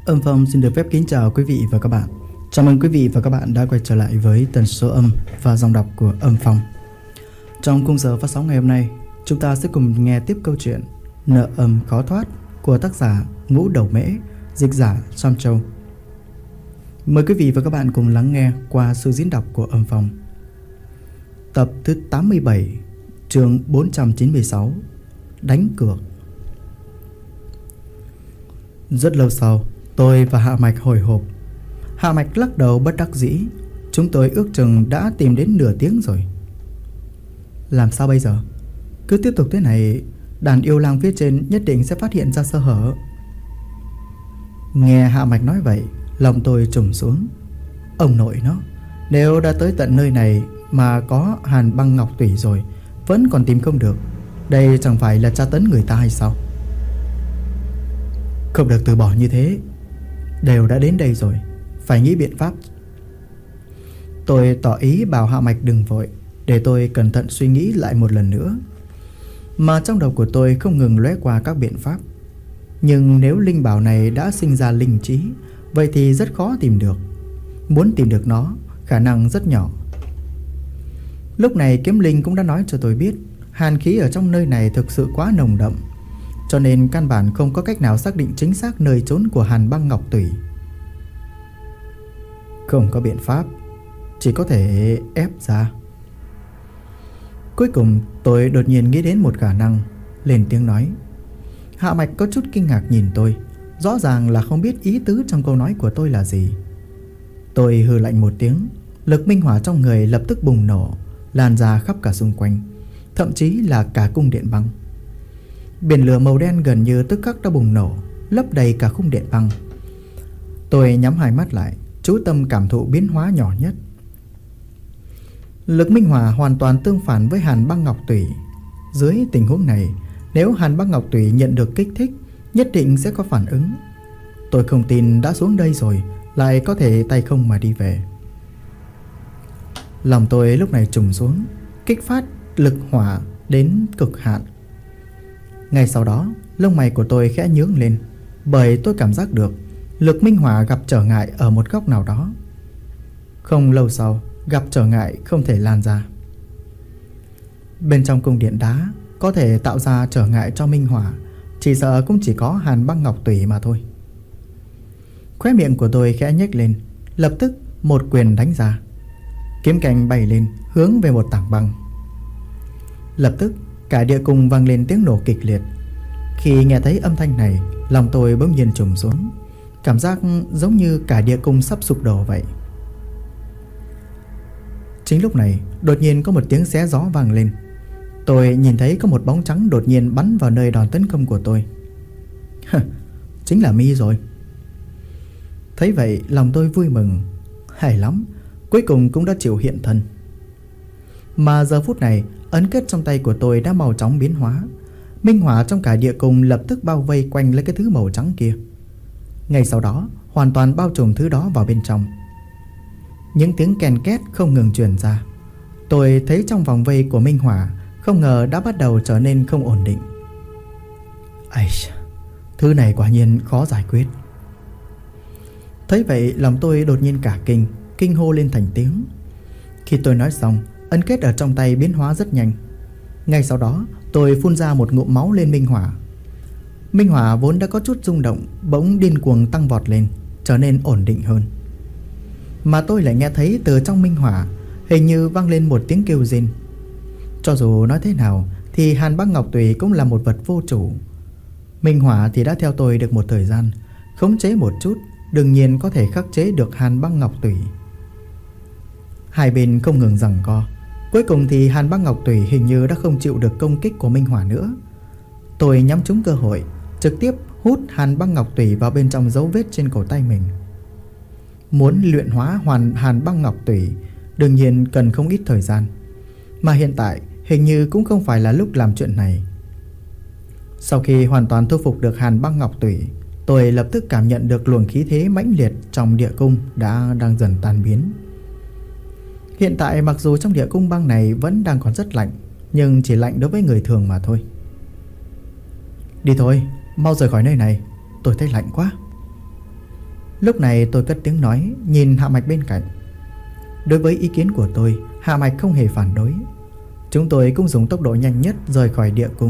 Âm Phong xin được phép kính chào quý vị và các bạn. Chào mừng quý vị và các bạn đã quay trở lại với tần số âm và dòng đọc của Âm Phong. Trong khung giờ phát sóng ngày hôm nay, chúng ta sẽ cùng nghe tiếp câu chuyện Nợ âm khó thoát của tác giả Ngũ Đầu Mễ, dịch giả Sam Châu. Mời quý vị và các bạn cùng lắng nghe qua sự diễn đọc của Âm Phong. Tập thứ 87, chương 496, Đánh cược. Rất lâu sau, tôi và Hạ Mạch hồi hộp. Hạ Mạch lắc đầu bất đắc dĩ. Chúng tôi ước chừng đã tìm đến nửa tiếng rồi. Làm sao bây giờ? Cứ tiếp tục thế này, đàn yêu lang phía trên nhất định sẽ phát hiện ra sơ hở. Nghe Hạ Mạch nói vậy, lòng tôi trùng xuống. Ông nội nó, nếu đã tới tận nơi này mà có hàn băng ngọc tủy rồi vẫn còn tìm không được, đây chẳng phải là tra tấn người ta hay sao? Không được từ bỏ như thế. Đều đã đến đây rồi, phải nghĩ biện pháp. Tôi tỏ ý bảo Hạ Mạch đừng vội, để tôi cẩn thận suy nghĩ lại một lần nữa. Mà trong đầu của tôi không ngừng lóe qua các biện pháp. Nhưng nếu linh bảo này đã sinh ra linh trí, vậy thì rất khó tìm được. Muốn tìm được nó, khả năng rất nhỏ. Lúc này kiếm linh cũng đã nói cho tôi biết hàn khí ở trong nơi này thực sự quá nồng đậm, cho nên căn bản không có cách nào xác định chính xác nơi trốn của hàn băng ngọc tủy. Không có biện pháp, chỉ có thể ép ra. Cuối cùng tôi đột nhiên nghĩ đến một khả năng, lên tiếng nói. Hạ Mạch có chút kinh ngạc nhìn tôi, rõ ràng là không biết ý tứ trong câu nói của tôi là gì. Tôi hừ lạnh một tiếng, lực minh hỏa trong người lập tức bùng nổ, lan ra khắp cả xung quanh, thậm chí là cả cung điện băng. Biển lửa màu đen gần như tức khắc đã bùng nổ, lấp đầy cả khung điện băng. Tôi nhắm hai mắt lại, chú tâm cảm thụ biến hóa nhỏ nhất. Lực minh hỏa hoàn toàn tương phản với hàn băng ngọc tủy. Dưới tình huống này, nếu hàn băng ngọc tủy nhận được kích thích, nhất định sẽ có phản ứng. Tôi không tin đã xuống đây rồi lại có thể tay không mà đi về. Lòng tôi lúc này trùng xuống, kích phát lực hỏa đến cực hạn. Ngay sau đó, lông mày của tôi khẽ nhướng lên, bởi tôi cảm giác được lực minh hỏa gặp trở ngại ở một góc nào đó. Không lâu sau, gặp trở ngại không thể lan ra. Bên trong cung điện đá có thể tạo ra trở ngại cho minh hỏa, chỉ sợ cũng chỉ có hàn băng ngọc tủy mà thôi. Khóe miệng của tôi khẽ nhếch lên, lập tức một quyền đánh ra. Kiếm cành bay lên hướng về một tảng băng. Lập tức cả địa cung vang lên tiếng nổ kịch liệt. Khi nghe thấy âm thanh này, lòng tôi bỗng nhiên trùng xuống, cảm giác giống như cả địa cung sắp sụp đổ vậy. Chính lúc này, đột nhiên có một tiếng xé gió vang lên. Tôi nhìn thấy có một bóng trắng đột nhiên bắn vào nơi đòn tấn công của tôi. Chính là Mi rồi. Thấy vậy, lòng tôi vui mừng. Hay lắm, cuối cùng cũng đã chịu hiện thân. Mà giờ phút này, ấn kết trong tay của tôi đã mau chóng biến hóa. Minh hỏa trong cả địa cung lập tức bao vây quanh lấy cái thứ màu trắng kia. Ngay sau đó, hoàn toàn bao trùm thứ đó vào bên trong. Những tiếng ken két không ngừng truyền ra. Tôi thấy trong vòng vây của minh hỏa không ngờ đã bắt đầu trở nên không ổn định. Ây, thứ này quả nhiên khó giải quyết. Thấy vậy, lòng tôi đột nhiên cả kinh hô lên thành tiếng. Khi tôi nói xong, ấn kết ở trong tay biến hóa rất nhanh. Ngay sau đó, tôi phun ra một ngụm máu lên minh hỏa. Minh hỏa vốn đã có chút rung động, bỗng điên cuồng tăng vọt lên, trở nên ổn định hơn. Mà tôi lại nghe thấy từ trong minh hỏa hình như vang lên một tiếng kêu rên. Cho dù nói thế nào thì hàn băng ngọc tủy cũng là một vật vô chủ. Minh hỏa thì đã theo tôi được một thời gian, khống chế một chút, đương nhiên có thể khắc chế được hàn băng ngọc tủy. Hai bên không ngừng giằng co. Cuối cùng thì hàn băng ngọc tủy hình như đã không chịu được công kích của minh hỏa nữa. Tôi nhắm trúng cơ hội, trực tiếp hút hàn băng ngọc tủy vào bên trong dấu vết trên cổ tay mình. Muốn luyện hóa hàn băng ngọc tủy đương nhiên cần không ít thời gian, mà hiện tại hình như cũng không phải là lúc làm chuyện này. Sau khi hoàn toàn thu phục được hàn băng ngọc tủy, tôi lập tức cảm nhận được luồng khí thế mãnh liệt trong địa cung đang dần tan biến. Hiện tại mặc dù trong địa cung băng này vẫn đang còn rất lạnh, nhưng chỉ lạnh đối với người thường mà thôi. Đi thôi, mau rời khỏi nơi này, tôi thấy lạnh quá. Lúc này tôi cất tiếng nói, nhìn Hạ Mạch bên cạnh. Đối với ý kiến của tôi, Hạ Mạch không hề phản đối. Chúng tôi cũng dùng tốc độ nhanh nhất rời khỏi địa cung.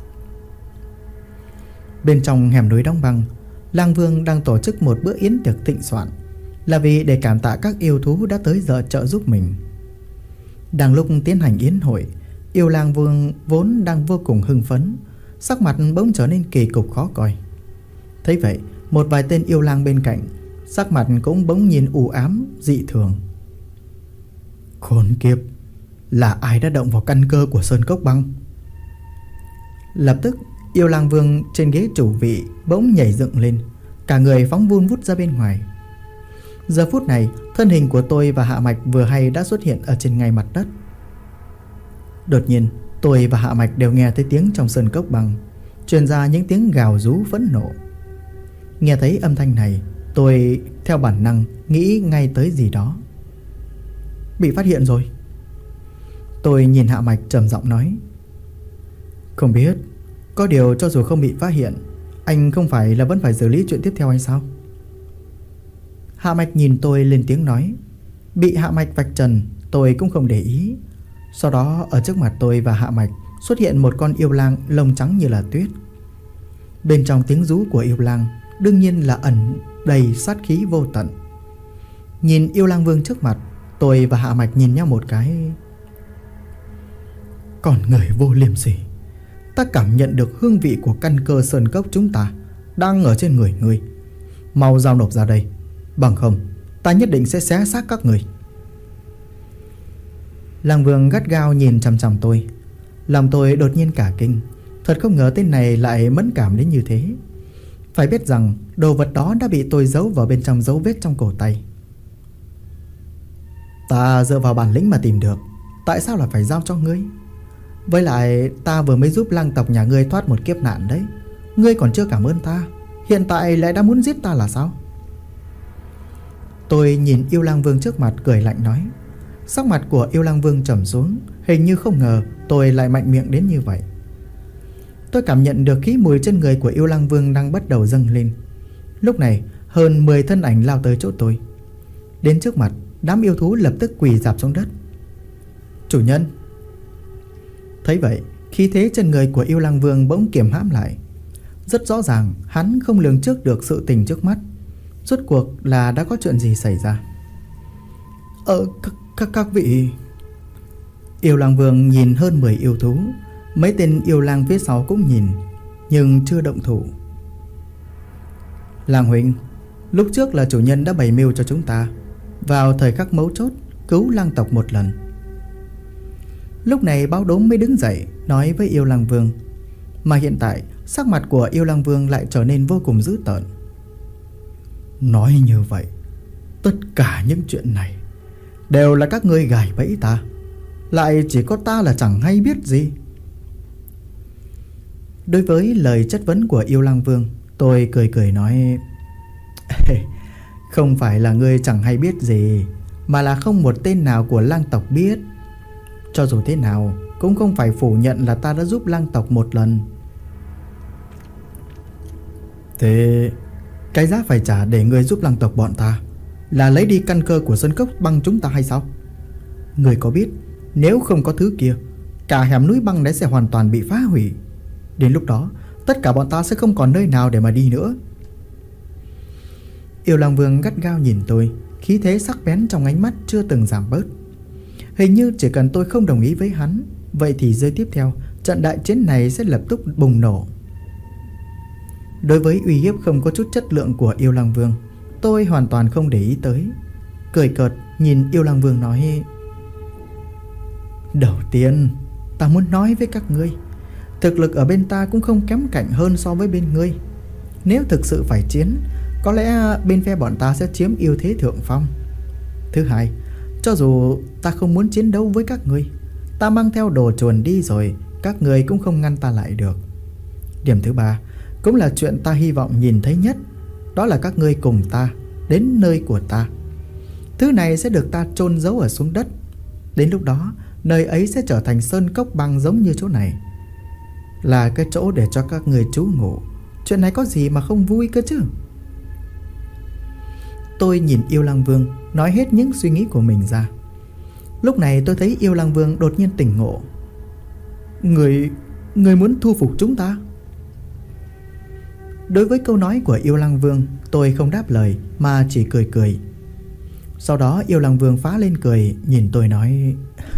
Bên trong hẻm núi đóng băng, Lang Vương đang tổ chức một bữa yến tiệc thịnh soạn, là vì để cảm tạ các yêu thú đã tới giờ trợ giúp mình. Đang lúc tiến hành yến hội, yêu Lang Vương vốn đang vô cùng hưng phấn, sắc mặt bỗng trở nên kỳ cục khó coi. Thấy vậy, một vài tên yêu lang bên cạnh, sắc mặt cũng bỗng nhìn u ám dị thường. Khốn kiếp, là ai đã động vào căn cơ của Sơn Cốc Băng? Lập tức, yêu Lang Vương trên ghế chủ vị bỗng nhảy dựng lên, cả người phóng vun vút ra bên ngoài. Giờ phút này, thân hình của tôi và Hạ Mạch vừa hay đã xuất hiện ở trên ngay mặt đất. Đột nhiên, tôi và Hạ Mạch đều nghe thấy tiếng trong Sơn Cốc Băng truyền ra những tiếng gào rú phẫn nộ. Nghe thấy âm thanh này, tôi theo bản năng nghĩ ngay tới gì đó. Bị phát hiện rồi. Tôi nhìn Hạ Mạch trầm giọng nói. Không biết, có điều cho dù không bị phát hiện, anh không phải là vẫn phải xử lý chuyện tiếp theo hay sao? Hạ Mạch nhìn tôi lên tiếng nói. Bị Hạ Mạch vạch trần, tôi cũng không để ý. Sau đó ở trước mặt tôi và Hạ Mạch xuất hiện một con yêu lang lông trắng như là tuyết. Bên trong tiếng rú của yêu lang đương nhiên là ẩn đầy sát khí vô tận. Nhìn yêu Lang Vương trước mặt, tôi và Hạ Mạch nhìn nhau một cái. Còn người vô liêm sỉ, ta cảm nhận được hương vị của căn cơ sơn cốc chúng ta đang ở trên người ngươi. Mau giao nộp ra đây, bằng không ta nhất định sẽ xé xác các người. Lang Vương gắt gao nhìn chằm chằm tôi. Lòng tôi đột nhiên cả kinh. Thật không ngờ tên này lại mẫn cảm đến như thế. Phải biết rằng đồ vật đó đã bị tôi giấu vào bên trong dấu vết trong cổ tay. Ta dựa vào bản lĩnh mà tìm được, tại sao là phải giao cho ngươi? Với lại ta vừa mới giúp lang tộc nhà ngươi thoát một kiếp nạn đấy. Ngươi còn chưa cảm ơn ta, hiện tại lại đã muốn giết ta là sao? Tôi nhìn yêu Lang Vương trước mặt cười lạnh nói. Sắc mặt của yêu Lang Vương trầm xuống, hình như không ngờ tôi lại mạnh miệng đến như vậy. Tôi cảm nhận được khí mùi trên người của yêu Lang Vương đang bắt đầu dâng lên. Lúc này hơn 10 thân ảnh lao tới chỗ tôi. Đến trước mặt, đám yêu thú lập tức quỳ rạp xuống đất. Chủ nhân. Thấy vậy, khí thế trên người của yêu Lang Vương bỗng kiềm hãm lại. Rất rõ ràng hắn không lường trước được sự tình trước mắt. Rốt cuộc là đã có chuyện gì xảy ra? Các vị. Yêu Lang Vương nhìn hơn 10 yêu thú. Mấy tên yêu lang phía sau cũng nhìn, nhưng chưa động thủ. Lang huynh, lúc trước là chủ nhân đã bày mưu cho chúng ta vào thời khắc mấu chốt cứu lang tộc một lần. Lúc này Báo Đốm mới đứng dậy nói với yêu Lang Vương. Mà hiện tại sắc mặt của yêu Lang Vương lại trở nên vô cùng dữ tợn. Nói như vậy, tất cả những chuyện này đều là các ngươi gài bẫy ta, lại chỉ có ta là chẳng hay biết gì. Đối với lời chất vấn của yêu Lang Vương, tôi cười cười nói. Không phải là ngươi chẳng hay biết gì, mà là không một tên nào của lang tộc biết. Cho dù thế nào cũng không phải phủ nhận là ta đã giúp lang tộc một lần. Thế cái giá phải trả để ngươi giúp lang tộc bọn ta là lấy đi căn cơ của Sơn Cốc Băng chúng ta hay sao? Ngươi có biết nếu không có thứ kia, cả hẻm núi băng đấy sẽ hoàn toàn bị phá hủy. Đến lúc đó tất cả bọn ta sẽ không còn nơi nào để mà đi nữa. Yêu Lang Vương gắt gao nhìn tôi, khí thế sắc bén trong ánh mắt chưa từng giảm bớt. Hình như chỉ cần tôi không đồng ý với hắn, vậy thì giây tiếp theo trận đại chiến này sẽ lập tức bùng nổ. Đối với uy hiếp không có chút chất lượng của yêu Lang Vương, tôi hoàn toàn không để ý tới. Cười cợt nhìn yêu Lang Vương nói. Đầu tiên ta muốn nói với các ngươi, thực lực ở bên ta cũng không kém cạnh hơn so với bên ngươi. Nếu thực sự phải chiến, có lẽ bên phe bọn ta sẽ chiếm ưu thế thượng phong. Thứ hai, cho dù ta không muốn chiến đấu với các ngươi, ta mang theo đồ chuồn đi rồi, các ngươi cũng không ngăn ta lại được. Điểm thứ ba, cũng là chuyện ta hy vọng nhìn thấy nhất, đó là các ngươi cùng ta đến nơi của ta. Thứ này sẽ được ta chôn giấu ở xuống đất. Đến lúc đó, nơi ấy sẽ trở thành sơn cốc băng giống như chỗ này, là cái chỗ để cho các người trú ngụ. Chuyện này có gì mà không vui cơ chứ? tôi nhìn Yêu Lang Vương nói hết những suy nghĩ của mình ra. Lúc này tôi thấy Yêu Lang Vương đột nhiên tỉnh ngộ. Người muốn thu phục chúng ta? Đối với câu nói của Yêu Lang Vương, tôi không đáp lời mà chỉ cười cười. Sau đó Yêu Lang Vương phá lên cười, nhìn tôi nói: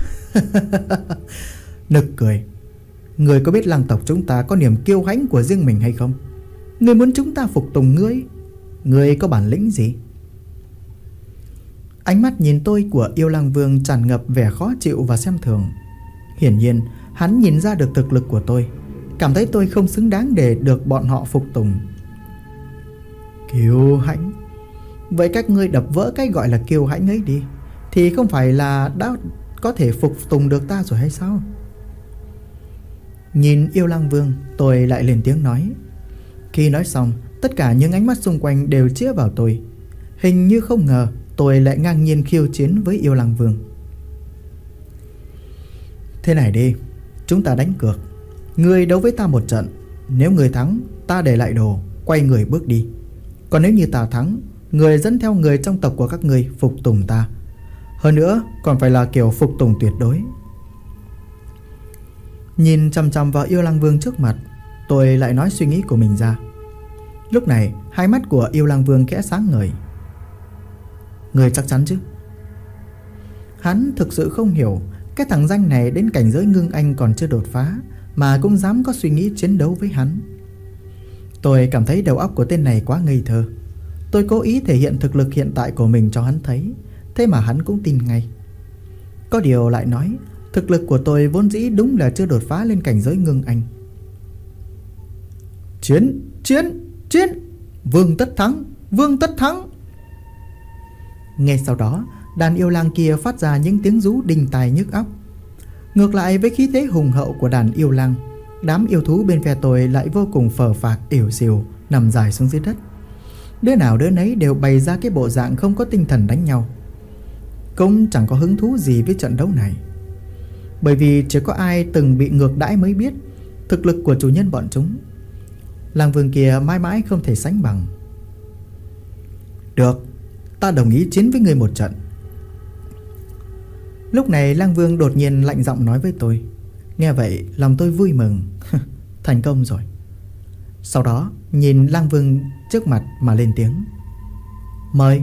Nực cười. Người có biết lang tộc chúng ta có niềm kiêu hãnh của riêng mình hay không? Người muốn chúng ta phục tùng ngươi? Ngươi có bản lĩnh gì? Ánh mắt nhìn tôi của Yêu Lang Vương tràn ngập vẻ khó chịu và xem thường. Hiển nhiên hắn nhìn ra được thực lực của tôi, cảm thấy tôi không xứng đáng để được bọn họ phục tùng. Kiêu hãnh? Vậy các ngươi đập vỡ cái gọi là kiêu hãnh ấy đi, thì không phải là đã có thể phục tùng được ta rồi hay sao? Nhìn Yêu Lang Vương, tôi lại lên tiếng nói. Khi nói xong, tất cả những ánh mắt xung quanh đều chĩa vào tôi. Hình như không ngờ tôi lại ngang nhiên khiêu chiến với Yêu Lang Vương. Thế này đi, chúng ta đánh cược. Ngươi đấu với ta một trận. Nếu ngươi thắng, ta để lại đồ, quay người bước đi. Còn nếu như ta thắng, người dẫn theo người trong tộc của các ngươi phục tùng ta. Hơn nữa còn phải là kiểu phục tùng tuyệt đối. Nhìn chằm chằm vào Yêu Lang Vương trước mặt, tôi lại nói suy nghĩ của mình ra. Lúc này hai mắt của Yêu Lang Vương khẽ sáng ngời. Người chắc chắn chứ? Hắn thực sự không hiểu cái thằng danh này đến cảnh giới ngưng anh còn chưa đột phá mà cũng dám có suy nghĩ chiến đấu với hắn. Tôi cảm thấy đầu óc của tên này quá ngây thơ. Tôi cố ý thể hiện thực lực hiện tại của mình cho hắn thấy, thế mà hắn cũng tin ngay. Có điều lại nói, thực lực của tôi vốn dĩ đúng là chưa đột phá lên cảnh giới ngưng anh. Chiến, chiến, chiến! Vương tất thắng, vương tất thắng! Ngay sau đó, đàn yêu lang kia phát ra những tiếng rú đinh tai nhức óc. Ngược lại với khí thế hùng hậu của đàn yêu lang, đám yêu thú bên phe tôi lại vô cùng phờ phạc ỉu xìu nằm dài xuống dưới đất. Đứa nào đứa nấy đều bày ra cái bộ dạng không có tinh thần đánh nhau, cũng chẳng có hứng thú gì với trận đấu này. Bởi vì chỉ có ai từng bị ngược đãi mới biết thực lực của chủ nhân bọn chúng. Lang Vương kia mãi mãi không thể sánh bằng. Được, ta đồng ý chiến với ngươi một trận. Lúc này Lang Vương đột nhiên lạnh giọng nói với tôi. Nghe vậy lòng tôi vui mừng. Thành công rồi. Sau đó nhìn Lang Vương trước mặt mà lên tiếng. Mời.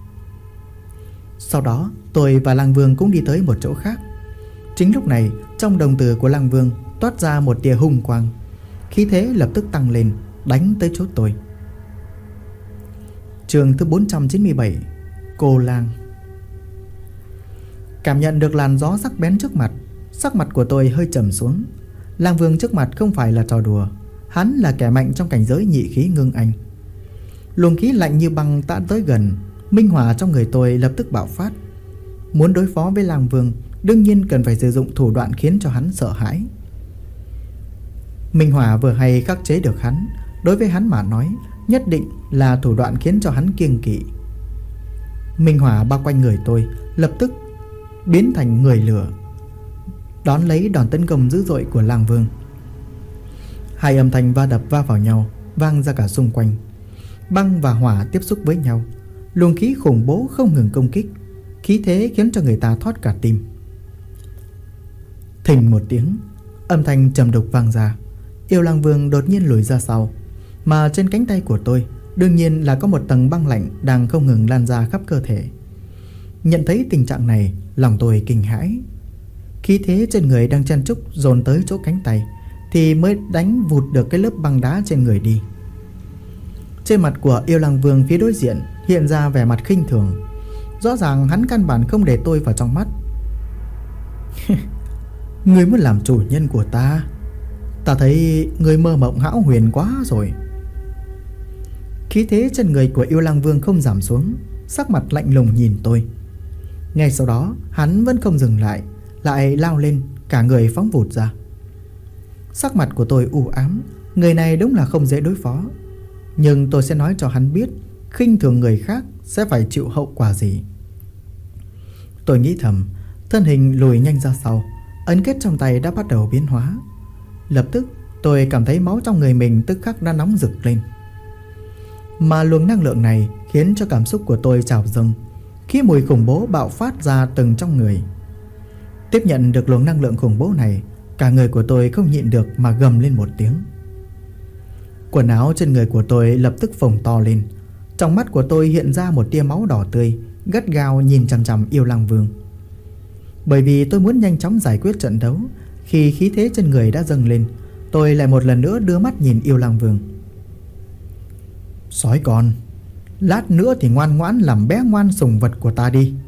Sau đó tôi và Lang Vương cũng đi tới một chỗ khác. Chính lúc này trong đồng tử của Lang Vương toát ra một tia hung quang. Khí thế lập tức tăng lên, đánh tới chỗ tôi. Chương thứ 497. Cô lang. Cảm nhận được làn gió sắc bén trước mặt, sắc mặt của tôi hơi trầm xuống. Lang Vương trước mặt không phải là trò đùa. Hắn là kẻ mạnh trong cảnh giới nhị khí ngưng anh. Luồng khí lạnh như băng đã tới gần, minh hỏa trong người tôi lập tức bạo phát. Muốn đối phó với Lang Vương, đương nhiên cần phải sử dụng thủ đoạn khiến cho hắn sợ hãi. Minh hỏa vừa hay khắc chế được hắn, đối với hắn mà nói nhất định là thủ đoạn khiến cho hắn kiêng kỵ. Minh hỏa bao quanh người tôi lập tức biến thành người lửa, đón lấy đòn tấn công dữ dội của Lang Vương. Hai âm thanh va đập va vào nhau vang ra cả xung quanh. Băng và hỏa tiếp xúc với nhau, luồng khí khủng bố không ngừng công kích, khí thế khiến cho người ta thót cả tim. Thình một tiếng, âm thanh trầm đục vang ra. Yêu Lang Vương đột nhiên lùi ra sau, mà trên cánh tay của tôi đương nhiên là có một tầng băng lạnh đang không ngừng lan ra khắp cơ thể. Nhận thấy tình trạng này, lòng tôi kinh hãi. Khí thế trên người đang chen chúc dồn tới chỗ cánh tay thì mới đánh vụt được cái lớp băng đá trên người đi. Trên mặt của Yêu Lang Vương phía đối diện hiện ra vẻ mặt khinh thường. Rõ ràng hắn căn bản không để tôi vào trong mắt. Ngươi muốn làm chủ nhân của ta? Ta thấy ngươi mơ mộng hão huyền quá rồi. Khí thế trên người của Yêu Lang Vương không giảm xuống, sắc mặt lạnh lùng nhìn tôi. Ngay sau đó hắn vẫn không dừng lại, lại lao lên, cả người phóng vụt ra. Sắc mặt của tôi u ám. Người này đúng là không dễ đối phó. Nhưng tôi sẽ nói cho hắn biết khinh thường người khác sẽ phải chịu hậu quả gì. Tôi nghĩ thầm, thân hình lùi nhanh ra sau. Ấn kết trong tay đã bắt đầu biến hóa. Lập tức tôi cảm thấy máu trong người mình tức khắc đã nóng rực lên. Mà luồng năng lượng này khiến khiến cho cảm xúc của tôi trào dâng, khi mùi khủng bố bạo phát ra từng trong người. Tiếp nhận được luồng năng lượng khủng bố này, cả người của tôi không nhịn được mà gầm lên một tiếng. Quần áo trên người của tôi lập tức phồng to lên. Trong mắt của tôi hiện ra một tia máu đỏ tươi, gắt gao nhìn chằm chằm Yêu Lang Vương. Bởi vì tôi muốn nhanh chóng giải quyết trận đấu, khi khí thế trên người đã dâng lên, tôi lại một lần nữa đưa mắt nhìn Yêu Lang Vương. Sói con, lát nữa thì ngoan ngoãn làm bé ngoan sủng vật của ta đi.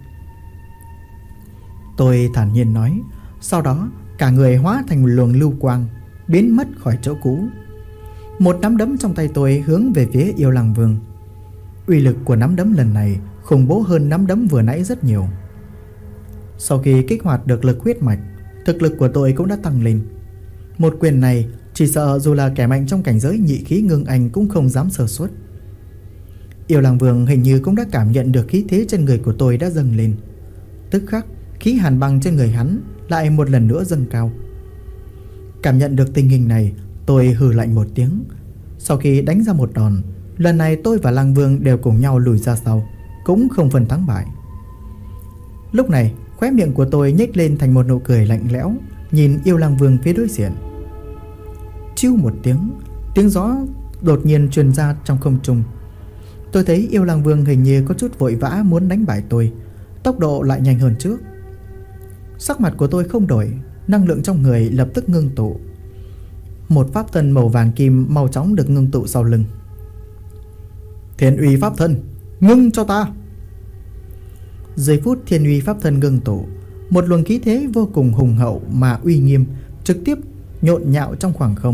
Tôi thản nhiên nói. Sau đó cả người hóa thành một luồng lưu quang, biến mất khỏi chỗ cũ. Một nắm đấm trong tay tôi hướng về phía Yêu Lang Vương. Uy lực của nắm đấm lần này khủng bố hơn nắm đấm vừa nãy rất nhiều. Sau khi kích hoạt được lực huyết mạch, thực lực của tôi cũng đã tăng lên. Một quyền này chỉ sợ dù là kẻ mạnh trong cảnh giới nhị khí ngưng anh cũng không dám sơ suất. Yêu Lang Vương hình như cũng đã cảm nhận được khí thế trên người của tôi đã dâng lên. Tức khắc khí hàn băng trên người hắn lại một lần nữa dâng cao. Cảm nhận được tình hình này, tôi hừ lạnh một tiếng. Sau khi đánh ra một đòn, lần này tôi và Lang Vương đều cùng nhau lùi ra sau, cũng không phân thắng bại. Lúc này khóe miệng của tôi nhếch lên thành một nụ cười lạnh lẽo, nhìn Yêu Lang Vương phía đối diện. Chiu một tiếng, tiếng gió đột nhiên truyền ra trong không trung. Tôi thấy Yêu Lang Vương hình như có chút vội vã muốn đánh bại tôi, tốc độ lại nhanh hơn trước. Sắc mặt của tôi không đổi, năng lượng trong người lập tức ngưng tụ. Một pháp thân màu vàng kim mau chóng được ngưng tụ sau lưng. Thiên uy pháp thân, ngưng cho ta. Giây phút thiên uy pháp thân ngưng tụ, một luồng khí thế vô cùng hùng hậu mà uy nghiêm trực tiếp nhộn nhạo trong khoảng không.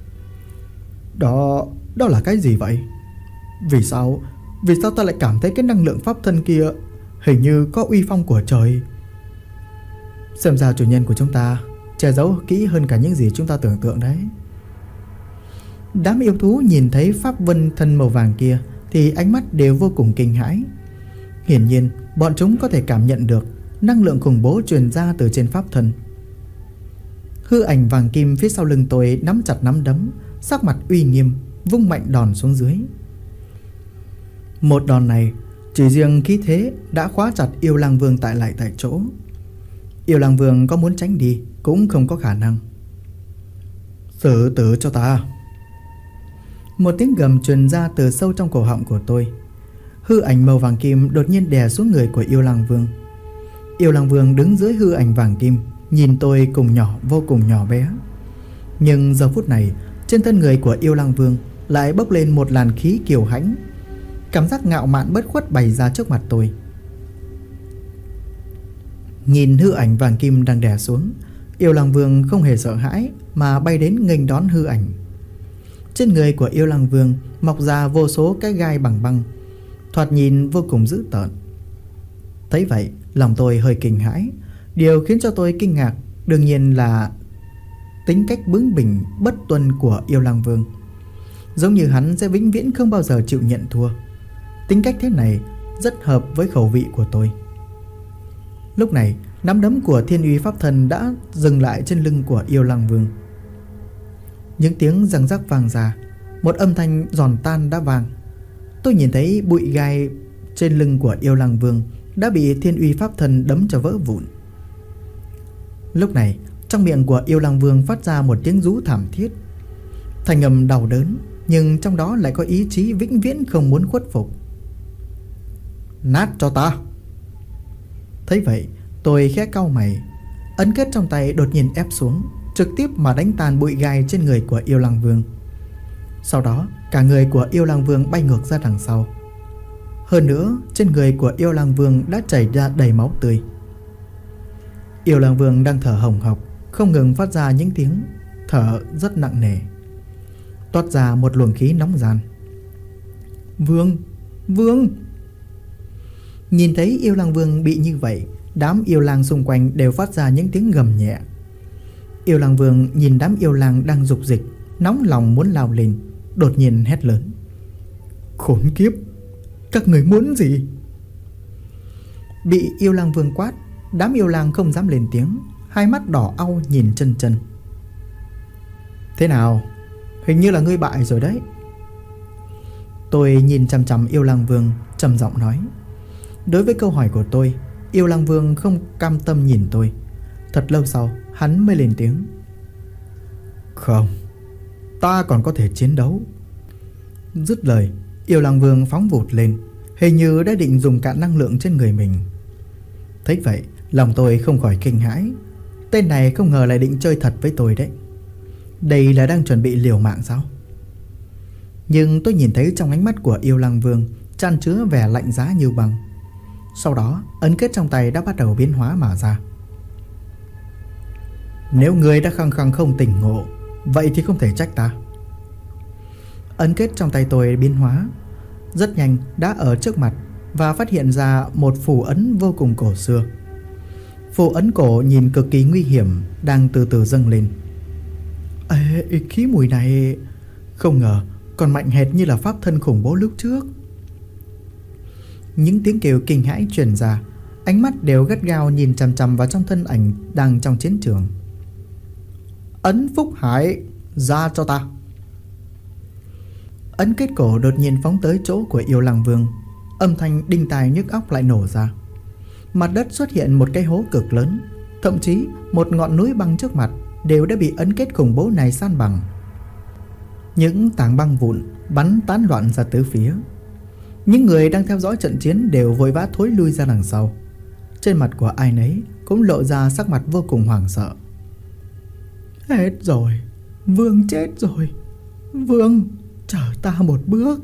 Đó là cái gì vậy? Vì sao ta lại cảm thấy cái năng lượng pháp thân kia hình như có uy phong của trời? Xem ra chủ nhân của chúng ta che giấu kỹ hơn cả những gì chúng ta tưởng tượng đấy. Đám yêu thú nhìn thấy pháp vân thân màu vàng kia thì ánh mắt đều vô cùng kinh hãi. Hiển nhiên bọn chúng có thể cảm nhận được năng lượng khủng bố truyền ra từ trên pháp thân. Hư ảnh vàng kim phía sau lưng tôi nắm chặt nắm đấm, sắc mặt uy nghiêm, vung mạnh đòn xuống dưới. Một đòn này chỉ riêng khí thế đã khóa chặt Yêu Lang Vương lại tại chỗ. Yêu Lang Vương có muốn tránh đi cũng không có khả năng. Xử tử cho ta. Một tiếng gầm truyền ra từ sâu trong cổ họng của tôi. Hư ảnh màu vàng kim đột nhiên đè xuống người của Yêu Lang Vương. Yêu Lang Vương đứng dưới hư ảnh vàng kim, nhìn tôi vô cùng nhỏ bé. Nhưng giờ phút này, trên thân người của Yêu Lang Vương lại bốc lên một làn khí kiêu hãnh. Cảm giác ngạo mạn bất khuất bày ra trước mặt tôi. Nhìn hư ảnh vàng kim đang đè xuống, Yêu Lang Vương không hề sợ hãi mà bay đến nghênh đón hư ảnh. Trên người của Yêu Lang Vương mọc ra vô số cái gai bằng băng, thoạt nhìn vô cùng dữ tợn. Thấy vậy, lòng tôi hơi kinh hãi. Điều khiến cho tôi kinh ngạc đương nhiên là tính cách bướng bỉnh bất tuân của Yêu Lang Vương. Giống như hắn sẽ vĩnh viễn không bao giờ chịu nhận thua. Tính cách thế này rất hợp với khẩu vị của tôi. Lúc này, nắm đấm của thiên uy pháp thân đã dừng lại trên lưng của Yêu Lang Vương. Những tiếng răng rắc vang ra, một âm thanh giòn tan đã vang. Tôi nhìn thấy bụi gai trên lưng của Yêu Lang Vương đã bị thiên uy pháp thân đấm cho vỡ vụn. Lúc này, trong miệng của Yêu Lang Vương phát ra một tiếng rú thảm thiết. Thanh âm đau đớn, nhưng trong đó lại có ý chí vĩnh viễn không muốn khuất phục. Nát cho ta. Thấy vậy, tôi khẽ cau mày. Ấn kết trong tay đột nhiên ép xuống, trực tiếp mà đánh tan bụi gai trên người của Yêu Lang Vương. Sau đó, cả người của Yêu Lang Vương bay ngược ra đằng sau. Hơn nữa, trên người của Yêu Lang Vương đã chảy ra đầy máu tươi. Yêu Lang Vương đang thở hồng hộc, không ngừng phát ra những tiếng thở rất nặng nề, toát ra một luồng khí nóng gian. Vương! Nhìn thấy Yêu Lang Vương bị như vậy, đám yêu lang xung quanh đều phát ra những tiếng gầm nhẹ. Yêu Lang Vương nhìn đám yêu lang đang dục dịch, nóng lòng muốn lao lên, đột nhiên hét lớn. Khốn kiếp! Các người muốn gì? Bị Yêu Lang Vương quát, đám yêu lang không dám lên tiếng, hai mắt đỏ au nhìn chân. Thế nào? Hình như là ngươi bại rồi đấy. Tôi nhìn chằm chằm Yêu Lang Vương, trầm giọng nói. Đối với câu hỏi của tôi, Yêu Lang Vương không cam tâm nhìn tôi. Thật lâu sau, hắn mới lên tiếng. Không, ta còn có thể chiến đấu. Dứt lời, Yêu Lang Vương phóng vụt lên, hình như đã định dùng cạn năng lượng trên người mình. Thấy vậy, lòng tôi không khỏi kinh hãi. Tên này không ngờ lại định chơi thật với tôi đấy. Đây là đang chuẩn bị liều mạng sao? Nhưng tôi nhìn thấy trong ánh mắt của Yêu Lang Vương chan chứa vẻ lạnh giá như băng. Sau đó, ấn kết trong tay đã bắt đầu biến hóa mà ra. Nếu ngươi đã khăng khăng không tỉnh ngộ, vậy thì không thể trách ta. Ấn kết trong tay tôi biến hóa, rất nhanh đã ở trước mặt và phát hiện ra một phù ấn vô cùng cổ xưa. Phù ấn cổ nhìn cực kỳ nguy hiểm, đang từ từ dâng lên. Khí mùi này không ngờ còn mạnh hệt như là pháp thân khủng bố lúc trước. Những tiếng kêu kinh hãi truyền ra, ánh mắt đều gắt gao nhìn chằm chằm vào trong thân ảnh đang trong chiến trường. Ấn Phúc Hải, ra cho ta. Ấn kết cổ đột nhiên phóng tới chỗ của Yêu Lang Vương. Âm thanh đinh tai nhức óc lại nổ ra. Mặt đất xuất hiện một cái hố cực lớn, thậm chí một ngọn núi băng trước mặt đều đã bị ấn kết khủng bố này san bằng. Những tảng băng vụn bắn tán loạn ra tứ phía. Những người đang theo dõi trận chiến đều vội vã thối lui ra đằng sau. Trên mặt của ai nấy cũng lộ ra sắc mặt vô cùng hoảng sợ. Hết rồi, Vương chết rồi. Vương, chờ ta một bước.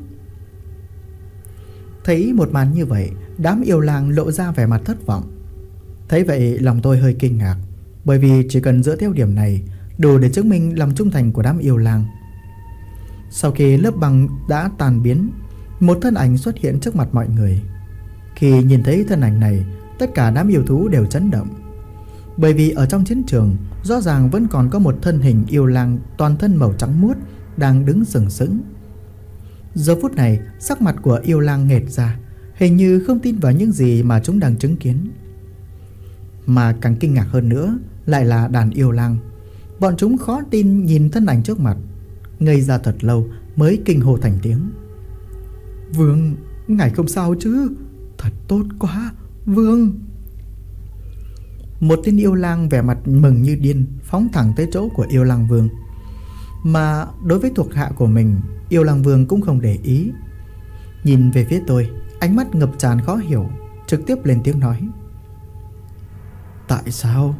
Thấy một màn như vậy, đám yêu lang lộ ra vẻ mặt thất vọng. Thấy vậy lòng tôi hơi kinh ngạc, bởi vì chỉ cần dựa theo điểm này đủ để chứng minh lòng trung thành của đám yêu lang. Sau khi lớp băng đã tan biến, một thân ảnh xuất hiện trước mặt mọi người. Khi nhìn thấy thân ảnh này, tất cả đám yêu thú đều chấn động. Bởi vì ở trong chiến trường rõ ràng vẫn còn có một thân hình yêu lang toàn thân màu trắng muốt đang đứng sừng sững. Giờ phút này, sắc mặt của yêu lang nghệt ra, hình như không tin vào những gì mà chúng đang chứng kiến. Mà càng kinh ngạc hơn nữa lại là đàn yêu lang. Bọn chúng khó tin nhìn thân ảnh trước mặt, ngây ra thật lâu mới kinh hô thành tiếng. Vương, ngài không sao chứ? Thật tốt quá, Vương. Một tên yêu lang vẻ mặt mừng như điên phóng thẳng tới chỗ của Yêu Lang Vương. Mà đối với thuộc hạ của mình, Yêu Lang Vương cũng không để ý. Nhìn về phía tôi, ánh mắt ngập tràn khó hiểu, trực tiếp lên tiếng nói. Tại sao?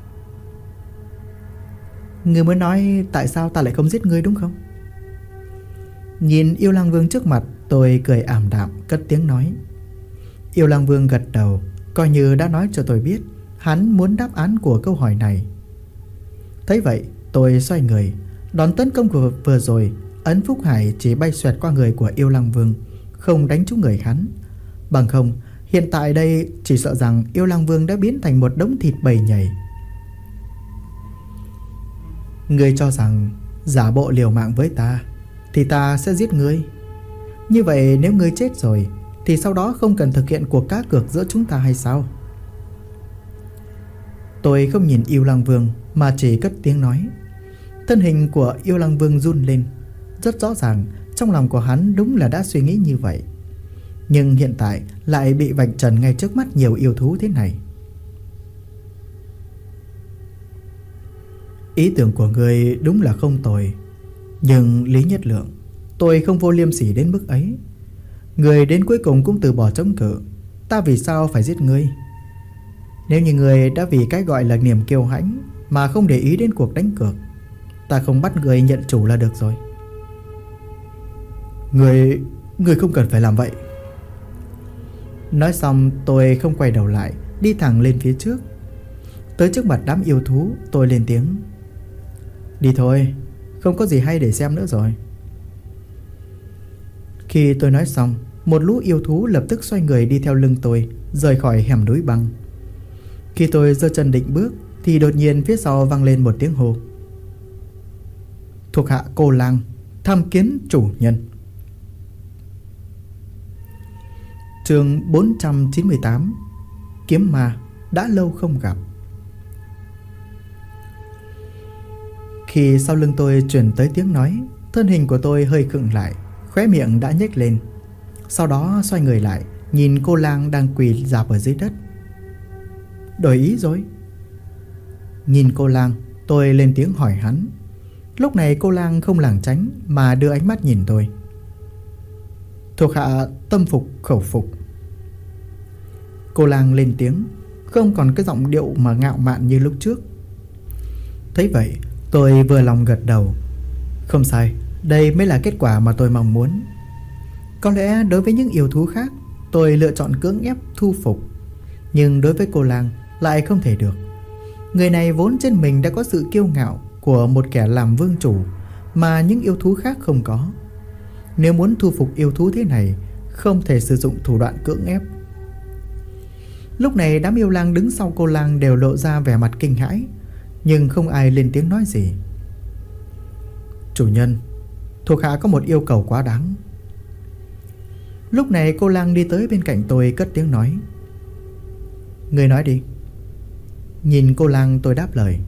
Ngươi mới nói tại sao ta lại không giết ngươi đúng không? Nhìn Yêu Lang Vương trước mặt, tôi cười ảm đạm cất tiếng nói. Yêu Lang Vương gật đầu, coi như đã nói cho tôi biết hắn muốn đáp án của câu hỏi này. Thấy vậy, tôi xoay người. Đòn tấn công của vừa rồi, ấn Phúc Hải chỉ bay xoẹt qua người của Yêu Lang Vương, không đánh trúng người hắn. Bằng không, hiện tại đây chỉ sợ rằng Yêu Lang Vương đã biến thành một đống thịt bầy nhầy. Ngươi cho rằng giả bộ liều mạng với ta thì ta sẽ giết ngươi. Như vậy nếu ngươi chết rồi thì sau đó không cần thực hiện cuộc cá cược giữa chúng ta hay sao? Tôi không nhìn Yêu Lang Vương mà chỉ cất tiếng nói. Thân hình của Yêu Lang Vương run lên. Rất rõ ràng trong lòng của hắn đúng là đã suy nghĩ như vậy, nhưng hiện tại lại bị vạch trần ngay trước mắt nhiều yêu thú thế này. Ý tưởng của ngươi đúng là không tồi, nhưng Lý Nhất Lượng, tôi không vô liêm sỉ đến mức ấy. Ngươi đến cuối cùng cũng từ bỏ chống cự, ta vì sao phải giết ngươi? Nếu như ngươi đã vì cái gọi là niềm kiêu hãnh mà không để ý đến cuộc đánh cược, ta không bắt ngươi nhận chủ là được rồi. Ngươi không cần phải làm vậy. Nói xong tôi không quay đầu lại, đi thẳng lên phía trước. Tới trước mặt đám yêu thú, tôi lên tiếng. Đi thôi, không có gì hay để xem nữa rồi. Khi tôi nói xong, một lũ yêu thú lập tức xoay người đi theo lưng tôi, rời khỏi hẻm núi băng. Khi tôi giơ chân định bước thì đột nhiên phía sau vang lên một tiếng hô. Thuộc hạ Cô Lang, tham kiến chủ nhân. Chương 498. Kiếm ma đã lâu không gặp. Khi sau lưng tôi truyền tới tiếng nói, thân hình của tôi hơi khựng lại, khóe miệng đã nhếch lên. Sau đó xoay người lại, nhìn cô lang đang quỳ rạp ở dưới đất. Đổi ý rồi. Nhìn cô lang, tôi lên tiếng hỏi hắn. Lúc này cô lang không lảng tránh mà đưa ánh mắt nhìn tôi. Thuộc hạ tâm phục khẩu phục. Cô lang lên tiếng, không còn cái giọng điệu mà ngạo mạn như lúc trước. Thấy vậy, tôi vừa lòng gật đầu. Không sai, đây mới là kết quả mà tôi mong muốn. Có lẽ đối với những yêu thú khác, tôi lựa chọn cưỡng ép thu phục, nhưng đối với cô lang lại không thể được. Người này vốn trên mình đã có sự kiêu ngạo của một kẻ làm vương chủ mà những yêu thú khác không có. Nếu muốn thu phục yêu thú thế này, không thể sử dụng thủ đoạn cưỡng ép. Lúc này đám yêu lang đứng sau cô lang đều lộ ra vẻ mặt kinh hãi, nhưng không ai lên tiếng nói gì. Chủ nhân, thuộc hạ có một yêu cầu quá đáng. Lúc này cô lang đi tới bên cạnh tôi cất tiếng nói. Người nói đi. Nhìn cô lang tôi đáp lời.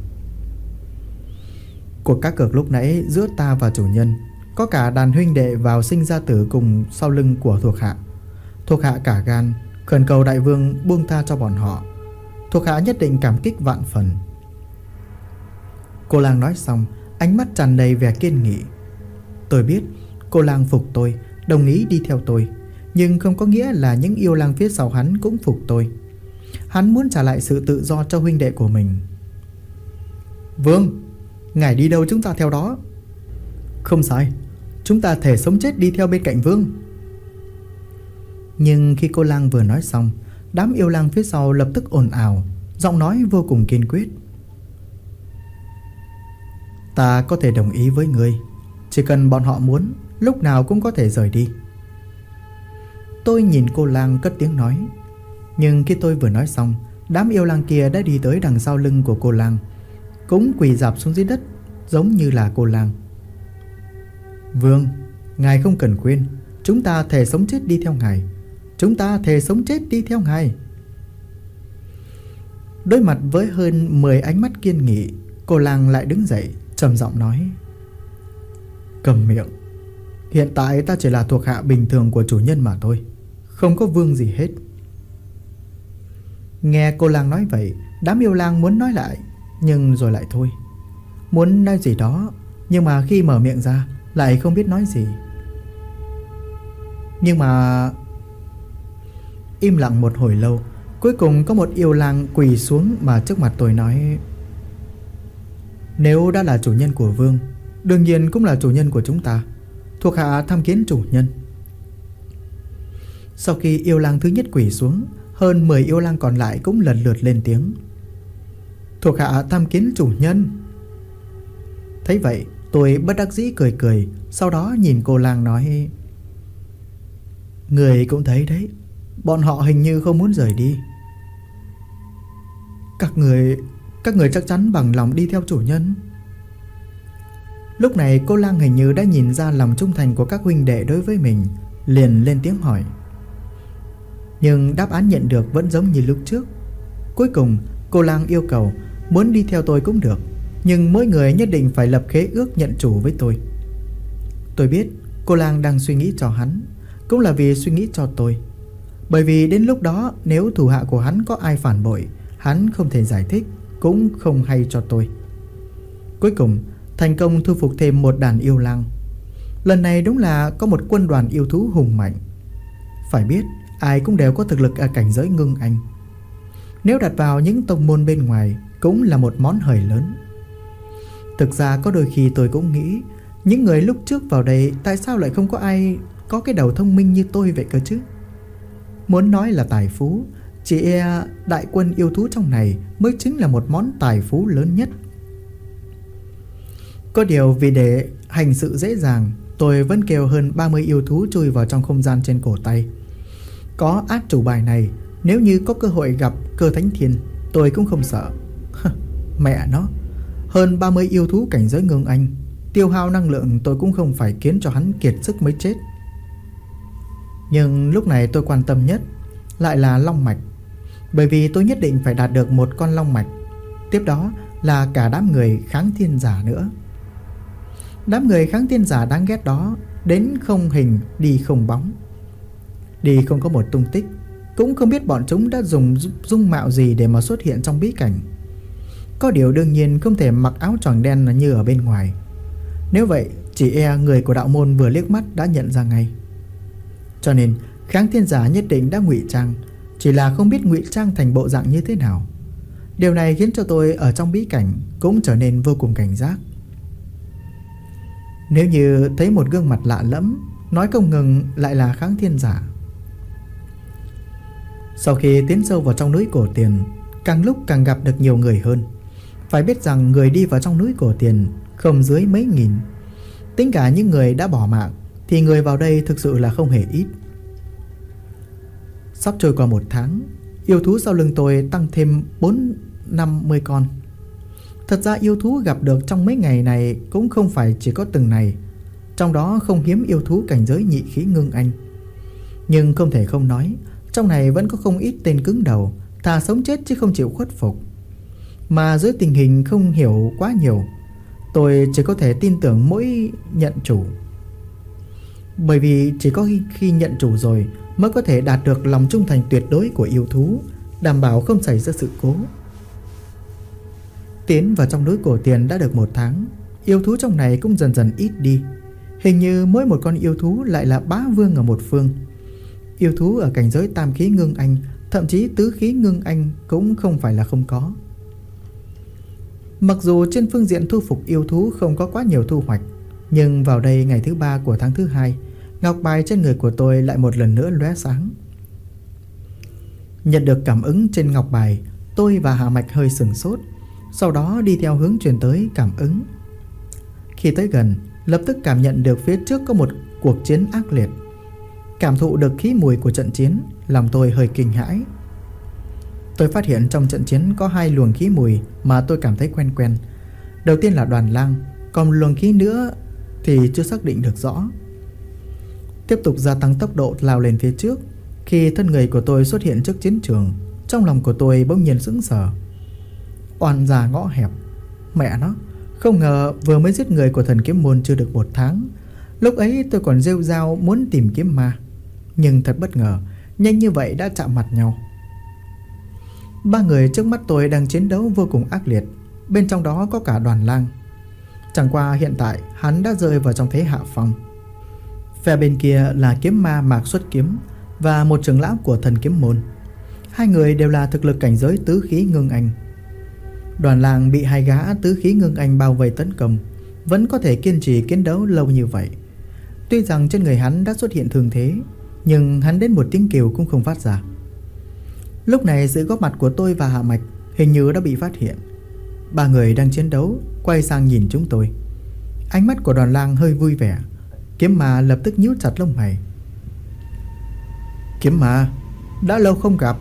Cuộc cá cược lúc nãy giữa ta và chủ nhân, có cả đàn huynh đệ vào sinh ra tử cùng sau lưng của thuộc hạ. Thuộc hạ cả gan khẩn cầu đại vương buông tha cho bọn họ. Thuộc hạ nhất định cảm kích vạn phần. Cô lang nói xong, ánh mắt tràn đầy vẻ kiên nghị. Tôi biết cô lang phục tôi, đồng ý đi theo tôi, nhưng không có nghĩa là những yêu lang phía sau hắn cũng phục tôi. Hắn muốn trả lại sự tự do cho huynh đệ của mình. Vương, ngài đi đâu chúng ta theo đó. Không sai, chúng ta thề sống chết đi theo bên cạnh vương. Nhưng khi cô lang vừa nói xong, đám yêu lang phía sau lập tức ồn ào, giọng nói vô cùng kiên quyết. Ta có thể đồng ý với ngươi, chỉ cần bọn họ muốn, lúc nào cũng có thể rời đi. Tôi nhìn cô lang cất tiếng nói. Nhưng khi tôi vừa nói xong, đám yêu lang kia đã đi tới đằng sau lưng của cô lang, cũng quỳ rạp xuống dưới đất giống như là cô lang. Vương, ngài không cần khuyên, chúng ta thề sống chết đi theo ngài. Chúng ta thề sống chết đi theo ngài. Đối mặt với hơn 10 ánh mắt kiên nghị, cô lang lại đứng dậy trầm giọng nói. Cầm miệng. Hiện tại ta chỉ là thuộc hạ bình thường của chủ nhân mà thôi, không có vương gì hết. Nghe cô lang nói vậy, đám yêu lang muốn nói lại, nhưng rồi lại thôi. Muốn nói gì đó, nhưng mà khi mở miệng ra lại không biết nói gì. Nhưng mà im lặng một hồi lâu, cuối cùng có một yêu lang quỳ xuống mà trước mặt tôi nói. Nếu đã là chủ nhân của vương, đương nhiên cũng là chủ nhân của chúng ta. Thuộc hạ tham kiến chủ nhân. Sau khi yêu lang thứ nhất quỳ xuống, hơn 10 yêu lang còn lại cũng lần lượt lên tiếng. Thuộc hạ tham kiến chủ nhân. Thấy vậy, tôi bất đắc dĩ cười cười, sau đó nhìn cô lang nói. Người cũng thấy đấy, bọn họ hình như không muốn rời đi. Các người chắc chắn bằng lòng đi theo chủ nhân. Lúc này cô lang hình như đã nhìn ra lòng trung thành của các huynh đệ đối với mình, liền lên tiếng hỏi. Nhưng đáp án nhận được vẫn giống như lúc trước. Cuối cùng cô lang yêu cầu muốn đi theo tôi cũng được, nhưng mỗi người nhất định phải lập khế ước nhận chủ với tôi. Tôi biết cô lang đang suy nghĩ cho hắn, cũng là vì suy nghĩ cho tôi. Bởi vì đến lúc đó nếu thủ hạ của hắn có ai phản bội, hắn không thể giải thích, cũng không hay cho tôi. Cuối cùng thành công thu phục thêm một đàn yêu lang. Lần này đúng là có một quân đoàn yêu thú hùng mạnh. Phải biết ai cũng đều có thực lực ở cảnh giới ngưng anh. Nếu đặt vào những tông môn bên ngoài cũng là một món hời lớn. Thực ra có đôi khi tôi cũng nghĩ, những người lúc trước vào đây tại sao lại không có ai có cái đầu thông minh như tôi vậy cơ chứ. Muốn nói là tài phú, chỉ e đại quân yêu thú trong này mới chính là một món tài phú lớn nhất. Có điều vì để hành sự dễ dàng, tôi vẫn kêu hơn 30 yêu thú chui vào trong không gian trên cổ tay. Có át chủ bài này, nếu như có cơ hội gặp Cơ Thánh Thiên, tôi cũng không sợ. Mẹ nó, hơn 30 yêu thú cảnh giới ngưng anh, tiêu hao năng lượng tôi cũng không phải khiến cho hắn kiệt sức mới chết. Nhưng lúc này tôi quan tâm nhất lại là long mạch, bởi vì tôi nhất định phải đạt được một con long mạch. Tiếp đó là cả đám người kháng thiên giả nữa. Đám người kháng thiên giả đáng ghét đó đến không hình đi không bóng, đi không có một tung tích. Cũng không biết bọn chúng đã dùng dung mạo gì để mà xuất hiện trong bí cảnh. Có điều đương nhiên không thể mặc áo choàng đen như ở bên ngoài. Nếu vậy chỉ e người của đạo môn vừa liếc mắt đã nhận ra ngay. Cho nên Kháng Thiên Giả nhất định đã ngụy trang, chỉ là không biết ngụy trang thành bộ dạng như thế nào. Điều này khiến cho tôi ở trong bí cảnh cũng trở nên vô cùng cảnh giác. Nếu như thấy một gương mặt lạ lẫm, nói không ngừng lại là Kháng Thiên Giả. Sau khi tiến sâu vào trong núi Cổ Tiền, càng lúc càng gặp được nhiều người hơn. Phải biết rằng người đi vào trong núi Cổ Tiền không dưới mấy nghìn. Tính cả những người đã bỏ mạng thì người vào đây thực sự là không hề ít. Sắp trôi qua 1 tháng, yêu thú sau lưng tôi tăng thêm 4-50 con. Thật ra yêu thú gặp được trong mấy ngày này cũng không phải chỉ có từng này. Trong đó không hiếm yêu thú cảnh giới nhị khí ngưng anh. Nhưng không thể không nói, trong này vẫn có không ít tên cứng đầu, thà sống chết chứ không chịu khuất phục. Mà dưới tình hình không hiểu quá nhiều, tôi chỉ có thể tin tưởng mỗi nhận chủ. Bởi vì chỉ có khi nhận chủ rồi mới có thể đạt được lòng trung thành tuyệt đối của yêu thú, đảm bảo không xảy ra sự cố. Tiến vào trong núi Cổ Tiền đã được 1 tháng, yêu thú trong này cũng dần dần ít đi. Hình như mỗi một con yêu thú lại là bá vương ở một phương. Yêu thú ở cảnh giới tam khí ngưng anh, thậm chí tứ khí ngưng anh cũng không phải là không có. Mặc dù trên phương diện thu phục yêu thú không có quá nhiều thu hoạch, nhưng vào đây ngày thứ 3 của tháng thứ 2, ngọc bài trên người của tôi lại một lần nữa lóe sáng. Nhận được cảm ứng trên ngọc bài, tôi và Hạ Mạch hơi sửng sốt, sau đó đi theo hướng truyền tới cảm ứng. Khi tới gần, lập tức cảm nhận được phía trước có một cuộc chiến ác liệt. Cảm thụ được khí mùi của trận chiến, lòng tôi hơi kinh hãi. Tôi phát hiện trong trận chiến có 2 luồng khí mùi mà tôi cảm thấy quen quen. Đầu tiên là Đoàn Lang, còn luồng khí nữa thì chưa xác định được rõ. Tiếp tục gia tăng tốc độ lao lên phía trước. Khi thân người của tôi xuất hiện trước chiến trường, trong lòng của tôi bỗng nhiên sững sờ. Oan gia ngõ hẹp, mẹ nó, không ngờ vừa mới giết người của thần kiếm môn chưa được 1 tháng. Lúc ấy tôi còn rêu rao muốn tìm kiếm ma, nhưng thật bất ngờ, nhanh như vậy đã chạm mặt nhau. 3 người trước mắt tôi đang chiến đấu vô cùng ác liệt, bên trong đó có cả Đoàn Lang. Chẳng qua hiện tại hắn đã rơi vào trong thế hạ phong. Phe bên kia là kiếm ma Mạc Xuất Kiếm và một trưởng lão của thần kiếm môn. 2 người đều là thực lực cảnh giới tứ khí ngưng anh. Đoàn Lang bị 2 gã tứ khí ngưng anh bao vây tấn công, vẫn có thể kiên trì chiến đấu lâu như vậy. Tuy rằng trên người hắn đã xuất hiện thương thế, nhưng hắn đến một tiếng kêu cũng không phát ra. Lúc này sự góp mặt của tôi và Hạ Mạch hình như đã bị phát hiện. 3 người đang chiến đấu quay sang nhìn chúng tôi. Ánh mắt của Đoàn Lang hơi vui vẻ. Kiếm ma lập tức nhíu chặt lông mày. Kiếm ma, đã lâu không gặp.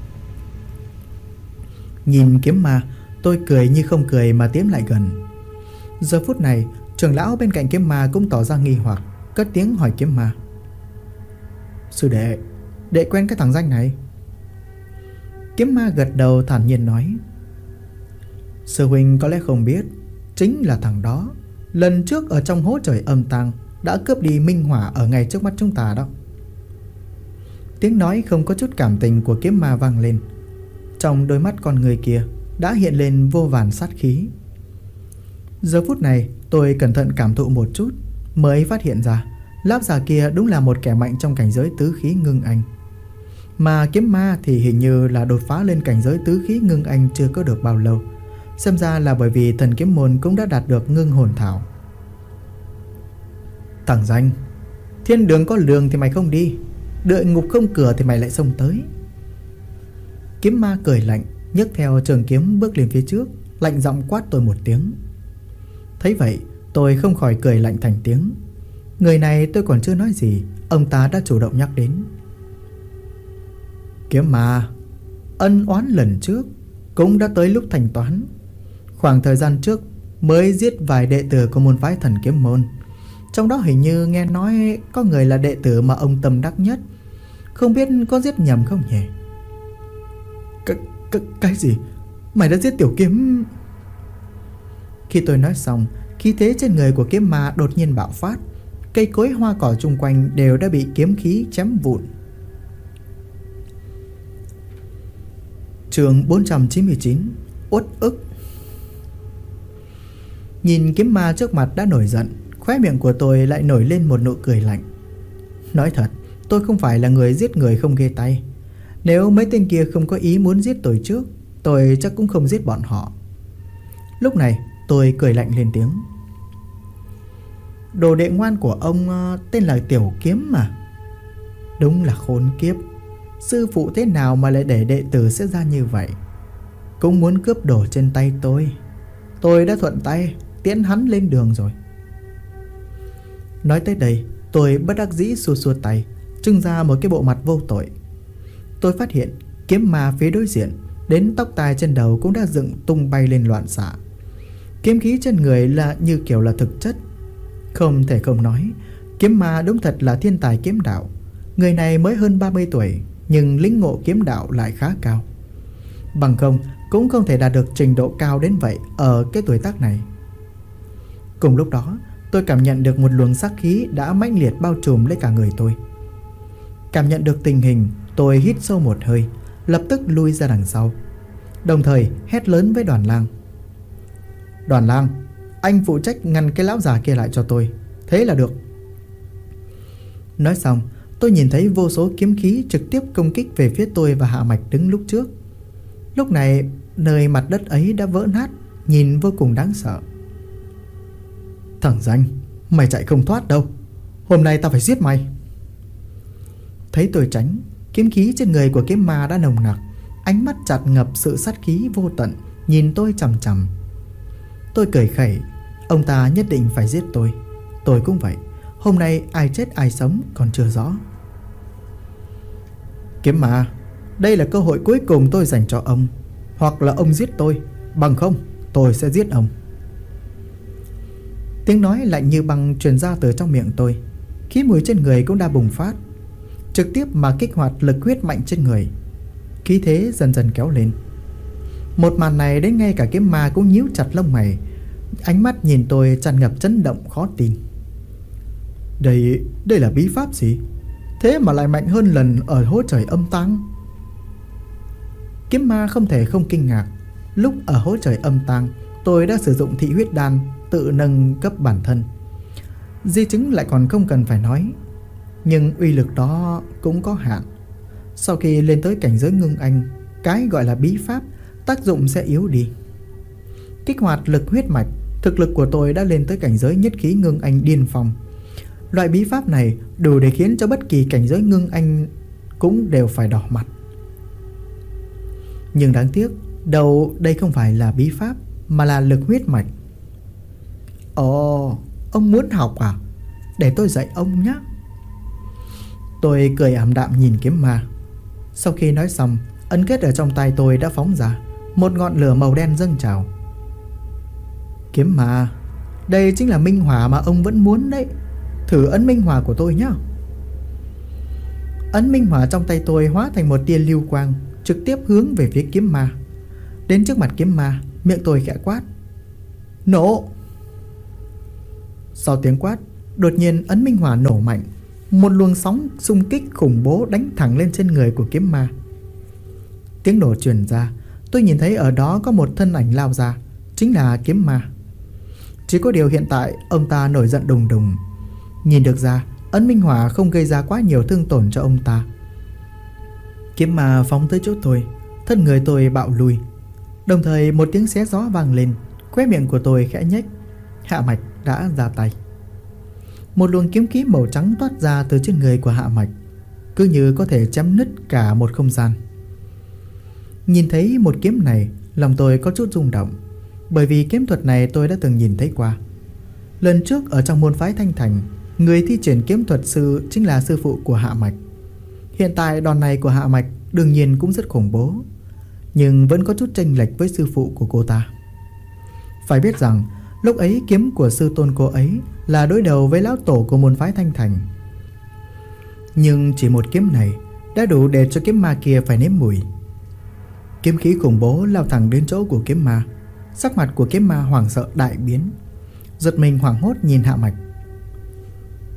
Nhìn kiếm ma, tôi cười như không cười mà tiến lại gần. Giờ phút này, trưởng lão bên cạnh kiếm ma cũng tỏ ra nghi hoặc, cất tiếng hỏi kiếm ma. Sư đệ, đệ quen cái thằng danh này? Kiếm ma gật đầu thản nhiên nói. Sư huynh có lẽ không biết, chính là thằng đó lần trước ở trong hố trời âm tang đã cướp đi minh hỏa ở ngay trước mắt chúng ta đó. Tiếng nói không có chút cảm tình của kiếm ma vang lên. Trong đôi mắt con người kia đã hiện lên vô vàn sát khí. Giờ phút này tôi cẩn thận cảm thụ một chút, mới phát hiện ra lão già kia đúng là một kẻ mạnh trong cảnh giới tứ khí ngưng anh. Mà kiếm ma thì hình như là đột phá lên cảnh giới tứ khí ngưng anh chưa có được bao lâu. Xem ra là bởi vì thần kiếm môn cũng đã đạt được ngưng hồn thảo. Thằng danh, thiên đường có đường thì mày không đi, địa ngục không cửa thì mày lại xông tới. Kiếm ma cười lạnh, nhấc theo trường kiếm bước lên phía trước, lạnh giọng quát tôi một tiếng. Thấy vậy tôi không khỏi cười lạnh thành tiếng. Người này tôi còn chưa nói gì, ông ta đã chủ động nhắc đến. Kiếm ma, ân oán lần trước cũng đã tới lúc thanh toán. Khoảng thời gian trước mới giết vài đệ tử của môn phái thần kiếm môn. Trong đó hình như nghe nói có người là đệ tử mà ông tâm đắc nhất. Không biết có giết nhầm không nhỉ? Cái gì? Mày đã giết tiểu kiếm? Khi tôi nói xong, khí thế trên người của kiếm ma đột nhiên bạo phát. Cây cối hoa cỏ chung quanh đều đã bị kiếm khí chém vụn. Chương 499: Uất ức. Nhìn kiếm ma trước mặt đã nổi giận, khóe miệng của tôi lại nổi lên một nụ cười lạnh. Nói thật, tôi không phải là người giết người không ghê tay. Nếu mấy tên kia không có ý muốn giết tôi trước, tôi chắc cũng không giết bọn họ. Lúc này tôi cười lạnh lên tiếng. Đồ đệ ngoan của ông tên là Tiểu Kiếm mà. Đúng là khốn kiếp. Sư phụ thế nào mà lại để đệ tử sẽ ra như vậy? Cũng muốn cướp đồ trên tay tôi. Tôi đã thuận tay tiễn hắn lên đường rồi. Nói tới đây, tôi bất đắc dĩ xua xua tay, trưng ra một cái bộ mặt vô tội. Tôi phát hiện kiếm ma phía đối diện, đến tóc tai trên đầu cũng đã dựng tung bay lên loạn xạ. Kiếm khí trên người là như kiểu là thực chất. Không thể không nói, kiếm ma đúng thật là thiên tài kiếm đạo. Người này mới hơn 30 tuổi, nhưng lĩnh ngộ kiếm đạo lại khá cao. Bằng không cũng không thể đạt được trình độ cao đến vậy ở cái tuổi tác này. Cùng lúc đó, tôi cảm nhận được một luồng sát khí đã mãnh liệt bao trùm lấy cả người tôi. Cảm nhận được tình hình, tôi hít sâu một hơi, lập tức lui ra đằng sau, đồng thời hét lớn với Đoàn Lang. Đoàn Lang, anh phụ trách ngăn cái lão già kia lại cho tôi, thế là được. Nói xong, tôi nhìn thấy vô số kiếm khí trực tiếp công kích về phía tôi và Hạ Mạch đứng lúc trước. Lúc này, nơi mặt đất ấy đã vỡ nát, nhìn vô cùng đáng sợ. Thằng danh, mày chạy không thoát đâu. Hôm nay tao phải giết mày. Thấy tôi tránh, kiếm khí trên người của kiếm ma đã nồng nặc, ánh mắt chặt ngập sự sát khí vô tận, nhìn tôi chằm chằm. Tôi cười khẩy, ông ta nhất định phải giết tôi. Tôi cũng vậy, hôm nay ai chết ai sống còn chưa rõ. Kiếm ma, đây là cơ hội cuối cùng tôi dành cho ông. Hoặc là ông giết tôi, bằng không tôi sẽ giết ông. Tiếng nói lạnh như băng truyền ra từ trong miệng tôi. Khí mùi trên người cũng đã bùng phát, trực tiếp mà kích hoạt lực huyết mạnh trên người. Khí thế dần dần kéo lên. Một màn này đến ngay cả kiếm ma cũng nhíu chặt lông mày, ánh mắt nhìn tôi tràn ngập chấn động khó tin. Đây là bí pháp gì? Thế mà lại mạnh hơn lần ở hố trời âm tang. Kiếm ma không thể không kinh ngạc. Lúc ở hố trời âm tang, tôi đã sử dụng thị huyết đan tự nâng cấp bản thân. Di chứng lại còn không cần phải nói, nhưng uy lực đó cũng có hạn. Sau khi lên tới cảnh giới ngưng anh, cái gọi là bí pháp tác dụng sẽ yếu đi. Kích hoạt lực huyết mạch, thực lực của tôi đã lên tới cảnh giới nhất khí ngưng anh điên phong. Loại bí pháp này đủ để khiến cho bất kỳ cảnh giới ngưng anh cũng đều phải đỏ mặt. Nhưng đáng tiếc, đâu đây không phải là bí pháp, mà là lực huyết mạch. Ồ, ông muốn học à? Để tôi dạy ông nhé. Tôi cười ảm đạm nhìn kiếm ma. Sau khi nói xong, ấn kết ở trong tay tôi đã phóng ra, một ngọn lửa màu đen dâng trào. Kiếm ma, đây chính là minh hỏa mà ông vẫn muốn đấy. Thử ấn minh hỏa của tôi nhé. Ấn minh hỏa trong tay tôi hóa thành một tia lưu quang, trực tiếp hướng về phía kiếm ma. Đến trước mặt kiếm ma, miệng tôi khẽ quát: nổ! Sau tiếng quát, đột nhiên ấn minh hỏa nổ mạnh. Một luồng sóng xung kích khủng bố đánh thẳng lên trên người của kiếm ma. Tiếng nổ truyền ra, tôi nhìn thấy ở đó có một thân ảnh lao ra, chính là kiếm ma. Chỉ có điều hiện tại ông ta nổi giận đùng đùng. Nhìn được ra, ấn minh hỏa không gây ra quá nhiều thương tổn cho ông ta. Kiếm ma phóng tới chỗ tôi, thân người tôi bạo lùi. Đồng thời một tiếng xé gió vang lên, khóe miệng của tôi khẽ nhếch. Hạ Mạch đã ra tay. Một luồng kiếm khí màu trắng toát ra từ trên người của Hạ Mạch, cứ như có thể chém nứt cả một không gian. Nhìn thấy một kiếm này, lòng tôi có chút rung động, bởi vì kiếm thuật này tôi đã từng nhìn thấy qua. Lần trước ở trong môn phái Thanh Thành, người thi triển kiếm thuật sư chính là sư phụ của Hạ Mạch. Hiện tại đòn này của Hạ Mạch đương nhiên cũng rất khủng bố, nhưng vẫn có chút chênh lệch với sư phụ của cô ta. Phải biết rằng lúc ấy kiếm của sư tôn cô ấy là đối đầu với lão tổ của môn phái Thanh Thành. Nhưng chỉ một kiếm này đã đủ để cho kiếm ma kia phải nếm mùi. Kiếm khí khủng bố lao thẳng đến chỗ của kiếm ma. Sắc mặt của kiếm ma hoảng sợ đại biến, giật mình hoảng hốt nhìn Hạ Mạch.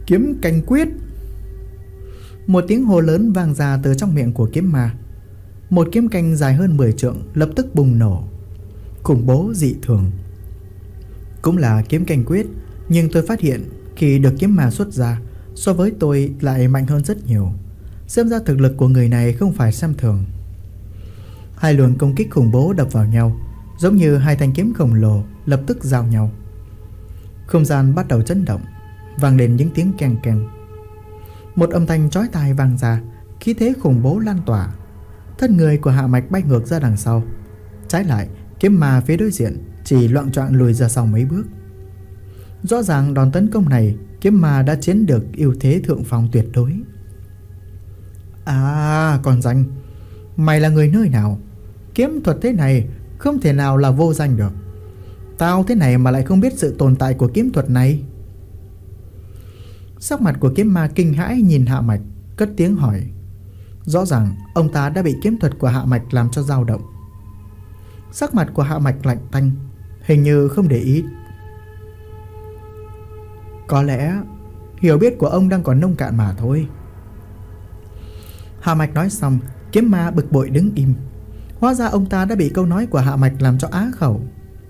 Kiếm canh quyết. Một tiếng hô lớn vang ra từ trong miệng của kiếm ma. Một kiếm canh dài hơn 10 trượng lập tức bùng nổ, khủng bố dị thường. Cũng là kiếm canh quyết, nhưng tôi phát hiện khi được kiếm ma xuất ra, so với tôi lại mạnh hơn rất nhiều. Xem ra thực lực của người này không phải xem thường. Hai luồng công kích khủng bố đập vào nhau, giống như hai thanh kiếm khổng lồ lập tức giao nhau. Không gian bắt đầu chấn động, vang lên những tiếng keng keng. Một âm thanh chói tai vang ra, khí thế khủng bố lan tỏa. Thân người của Hạ Mạch bay ngược ra đằng sau. Trái lại, kiếm ma phía đối diện chỉ loạng choạng lùi ra sau mấy bước. Rõ ràng đòn tấn công này, kiếm ma đã chiếm được ưu thế thượng phong tuyệt đối. À, còn danh, mày là người nơi nào? Kiếm thuật thế này không thể nào là vô danh được. Tao thế này mà lại không biết sự tồn tại của kiếm thuật này. Sắc mặt của kiếm ma kinh hãi nhìn Hạ Mạch, cất tiếng hỏi. Rõ ràng ông ta đã bị kiếm thuật của Hạ Mạch làm cho dao động. Sắc mặt của Hạ Mạch lạnh tanh, hình như không để ý. Có lẽ hiểu biết của ông đang còn nông cạn mà thôi. Hạ Mạch nói xong, kiếm ma bực bội đứng im. Hóa ra ông ta đã bị câu nói của Hạ Mạch làm cho á khẩu.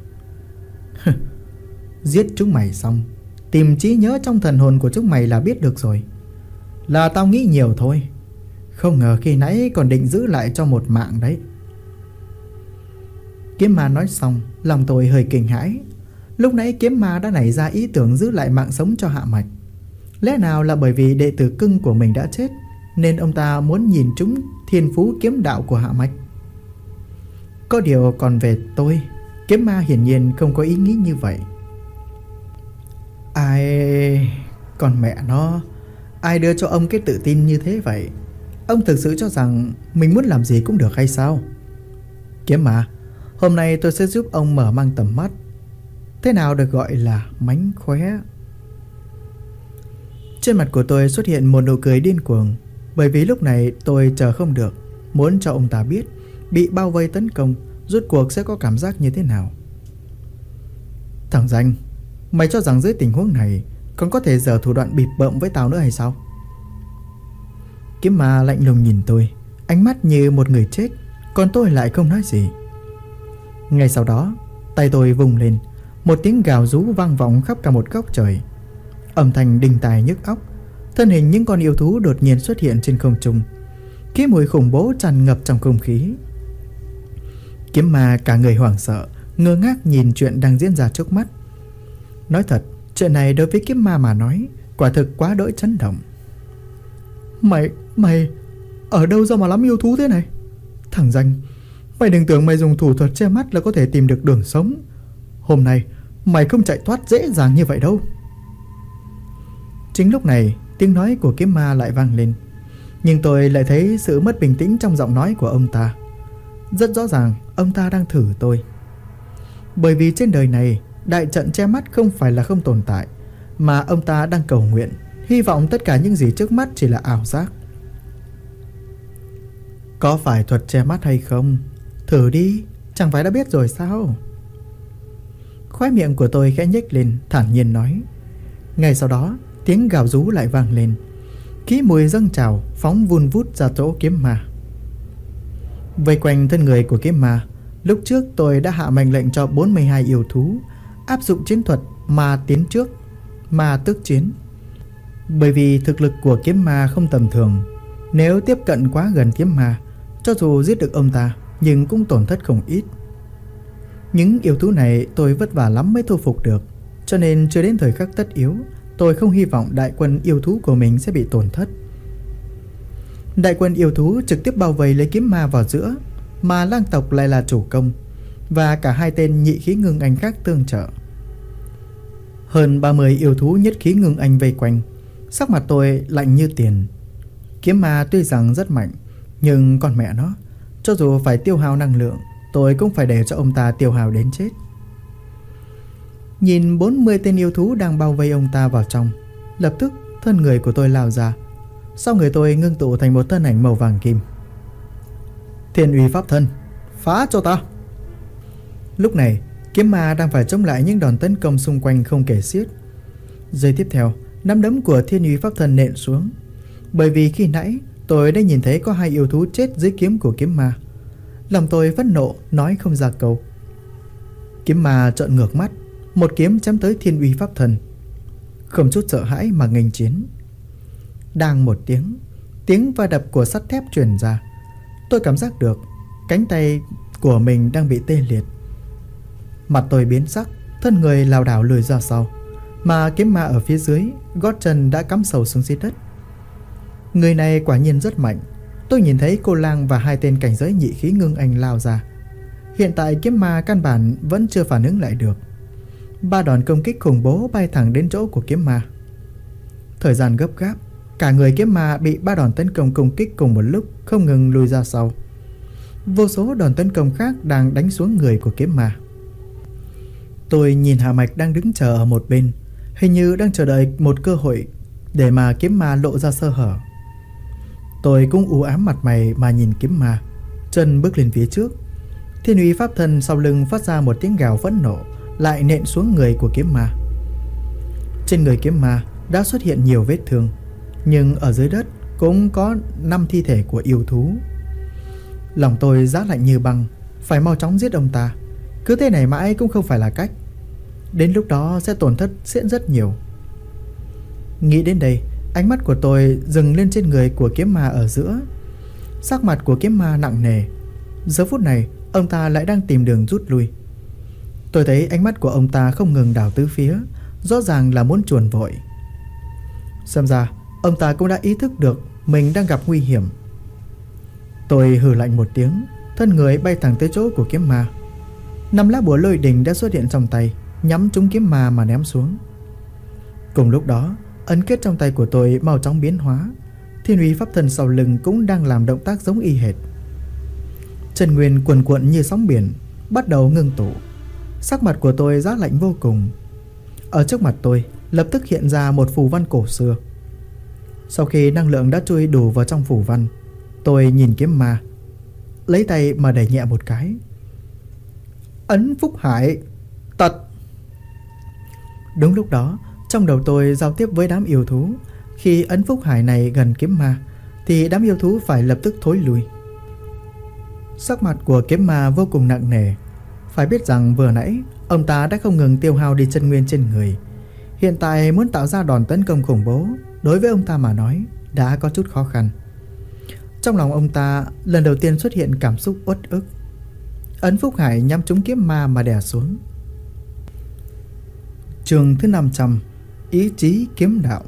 Giết chúng mày xong, tìm trí nhớ trong thần hồn của chúng mày là biết được rồi. Là tao nghĩ nhiều thôi. Không ngờ khi nãy còn định giữ lại cho một mạng đấy. Kiếm ma nói xong, lòng tôi hơi kinh hãi. Lúc nãy kiếm ma đã nảy ra ý tưởng giữ lại mạng sống cho Hạ Mạch. Lẽ nào là bởi vì đệ tử cưng của mình đã chết, nên ông ta muốn nhìn trúng thiên phú kiếm đạo của Hạ Mạch? Có điều còn về tôi, kiếm ma hiển nhiên không có ý nghĩ như vậy. Còn mẹ nó, ai đưa cho ông cái tự tin như thế vậy? Ông thực sự cho rằng mình muốn làm gì cũng được hay sao? Kiếm ma, hôm nay tôi sẽ giúp ông mở mang tầm mắt. Thế nào được gọi là mánh khóe? Trên mặt của tôi xuất hiện một nụ cười điên cuồng, bởi vì lúc này tôi chờ không được, muốn cho ông ta biết bị bao vây tấn công rốt cuộc sẽ có cảm giác như thế nào. Thằng danh, mày cho rằng dưới tình huống này còn có thể giở thủ đoạn bịp bợm với tao nữa hay sao? Kiếm ma lạnh lùng nhìn tôi, ánh mắt như một người chết, còn tôi lại không nói gì. Ngay sau đó, tay tôi vùng lên, một tiếng gào rú vang vọng khắp cả một góc trời. Âm thanh đinh tai nhức óc, thân hình những con yêu thú đột nhiên xuất hiện trên không trung. Khí mùi khủng bố tràn ngập trong không khí. Kiếm ma cả người hoảng sợ, ngơ ngác nhìn chuyện đang diễn ra trước mắt. Nói thật, chuyện này đối với kiếm ma mà nói quả thực quá đỗi chấn động. Mày ở đâu ra mà lắm yêu thú thế này? Thằng danh, mày đừng tưởng mày dùng thủ thuật che mắt là có thể tìm được đường sống. Hôm nay mày không chạy thoát dễ dàng như vậy đâu. Chính lúc này, tiếng nói của kiếm ma lại vang lên, nhưng tôi lại thấy sự mất bình tĩnh trong giọng nói của ông ta. Rất rõ ràng ông ta đang thử tôi. Bởi vì trên đời này, đại trận che mắt không phải là không tồn tại, mà ông ta đang cầu nguyện, hy vọng tất cả những gì trước mắt chỉ là ảo giác. Có phải thuật che mắt hay không? Thử đi, chẳng phải đã biết rồi sao? Khóe miệng của tôi khẽ nhếch lên, thản nhiên nói. Ngay sau đó, tiếng gào rú lại vang lên. Khí mùi dâng trào phóng vun vút ra chỗ kiếm ma. Vây quanh thân người của kiếm ma, lúc trước tôi đã hạ mệnh lệnh cho 42 yêu thú áp dụng chiến thuật ma tiến trước, ma tước chiến. Bởi vì thực lực của kiếm ma không tầm thường, nếu tiếp cận quá gần kiếm ma, cho dù giết được ông ta nhưng cũng tổn thất không ít. Những yêu thú này tôi vất vả lắm mới thu phục được, cho nên chưa đến thời khắc tất yếu, tôi không hy vọng đại quân yêu thú của mình sẽ bị tổn thất. Đại quân yêu thú trực tiếp bao vây lấy kiếm ma vào giữa, mà lang tộc lại là chủ công, và cả hai tên nhị khí ngưng anh khác tương trợ. Hơn 30 yêu thú nhất khí ngưng anh vây quanh, sắc mặt tôi lạnh như tiền. Kiếm ma tuy rằng rất mạnh, nhưng con mẹ nó, cho dù phải tiêu hao năng lượng, tôi cũng phải để cho ông ta tiêu hao đến chết. Nhìn 40 tên yêu thú đang bao vây ông ta vào trong, lập tức thân người của tôi lao ra. Sau người tôi ngưng tụ thành một thân ảnh màu vàng kim. Thiên uy pháp thân, phá cho ta! Lúc này, kiếm ma đang phải chống lại những đòn tấn công xung quanh không kể xiết. Giây tiếp theo, nắm đấm của Thiên Uy Pháp Thần nện xuống. Bởi vì khi nãy tôi đã nhìn thấy có 2 yêu thú chết dưới kiếm của kiếm ma. Lòng tôi phẫn nộ nói không ra câu. Kiếm ma trợn ngược mắt, một kiếm chém tới Thiên Uy Pháp Thần, không chút sợ hãi mà nghênh chiến. Đang một tiếng va đập của sắt thép truyền ra. Tôi cảm giác được cánh tay của mình đang bị tê liệt. Mặt tôi biến sắc, thân người lảo đảo lùi ra sau, mà kiếm ma ở phía dưới, gót chân đã cắm sâu xuống dưới đất. Người này quả nhiên rất mạnh. Tôi nhìn thấy cô lang và 2 tên cảnh giới nhị khí ngưng anh lao ra. Hiện tại kiếm ma căn bản vẫn chưa phản ứng lại được. 3 đòn công kích khủng bố bay thẳng đến chỗ của kiếm ma. Thời gian gấp gáp, cả người kiếm ma bị 3 đòn tấn công công kích cùng một lúc, không ngừng lùi ra sau. Vô số đòn tấn công khác đang đánh xuống người của kiếm ma. Tôi nhìn Hạ Mạch đang đứng chờ ở một bên, hình như đang chờ đợi một cơ hội để mà kiếm ma lộ ra sơ hở. Tôi cũng u ám mặt mày mà nhìn kiếm ma, chân bước lên phía trước. Thiên Uy Pháp Thần sau lưng phát ra một tiếng gào phẫn nộ, lại nện xuống người của kiếm ma. Trên người kiếm ma đã xuất hiện nhiều vết thương, nhưng ở dưới đất cũng có 5 thi thể của yêu thú. Lòng tôi giá lạnh như băng, phải mau chóng giết ông ta. Cứ thế này mãi cũng không phải là cách. Đến lúc đó sẽ tổn thất sẽ rất nhiều. Nghĩ đến đây, ánh mắt của tôi dừng lên trên người của kiếm ma ở giữa. Sắc mặt của kiếm ma nặng nề. Giờ phút này ông ta lại đang tìm đường rút lui. Tôi thấy ánh mắt của ông ta không ngừng đảo tứ phía, rõ ràng là muốn chuồn vội. Xem ra ông ta cũng đã ý thức được mình đang gặp nguy hiểm. Tôi hừ lạnh một tiếng, thân người bay thẳng tới chỗ của kiếm ma. 5 lá bùa lôi đình đã xuất hiện trong tay, nhắm trúng kiếm ma mà ném xuống. Cùng lúc đó, ấn kết trong tay của tôi mau chóng biến hóa. Thiên Uy Pháp Thần sau lưng cũng đang làm động tác giống y hệt. Chân nguyên cuồn cuộn như sóng biển, bắt đầu ngưng tụ. Sắc mặt của tôi giá lạnh vô cùng. Ở trước mặt tôi lập tức hiện ra một phù văn cổ xưa. Sau khi năng lượng đã chui đủ vào trong phù văn, tôi nhìn kiếm ma, lấy tay mà đẩy nhẹ một cái. Ấn Phúc Hải tật. Đúng lúc đó, trong đầu tôi giao tiếp với đám yêu thú. Khi ấn Phúc Hải này gần kiếm ma thì đám yêu thú phải lập tức thối lui. Sắc mặt của kiếm ma vô cùng nặng nề. Phải biết rằng vừa nãy ông ta đã không ngừng tiêu hao đi chân nguyên trên người. Hiện tại muốn tạo ra đòn tấn công khủng bố, đối với ông ta mà nói đã có chút khó khăn. Trong lòng ông ta lần đầu tiên xuất hiện cảm xúc uất ức. Ấn Phúc Hải nhắm trúng kiếm ma mà đè xuống. Chương thứ 500, ý chí kiếm đạo.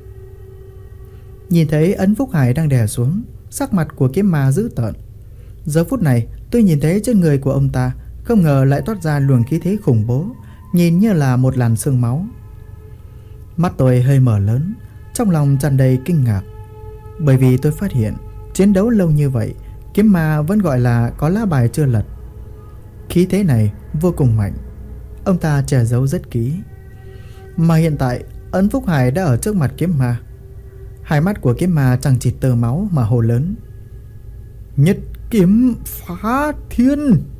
Nhìn thấy ấn Phúc Hải đang đè xuống, sắc mặt của kiếm ma dữ tợn. Giờ phút này tôi nhìn thấy trên người của ông ta không ngờ lại toát ra luồng khí thế khủng bố, nhìn như là một làn sương máu. Mắt tôi hơi mở lớn, trong lòng tràn đầy kinh ngạc. Bởi vì tôi phát hiện chiến đấu lâu như vậy, kiếm ma vẫn gọi là có lá bài chưa lật. Khí thế này vô cùng mạnh, ông ta che giấu rất kỹ. Mà hiện tại ấn Phúc Hải đã ở trước mặt kiếm ma. Hai mắt của kiếm ma chẳng chịt tơ máu mà hô lớn: Nhất kiếm phá thiên!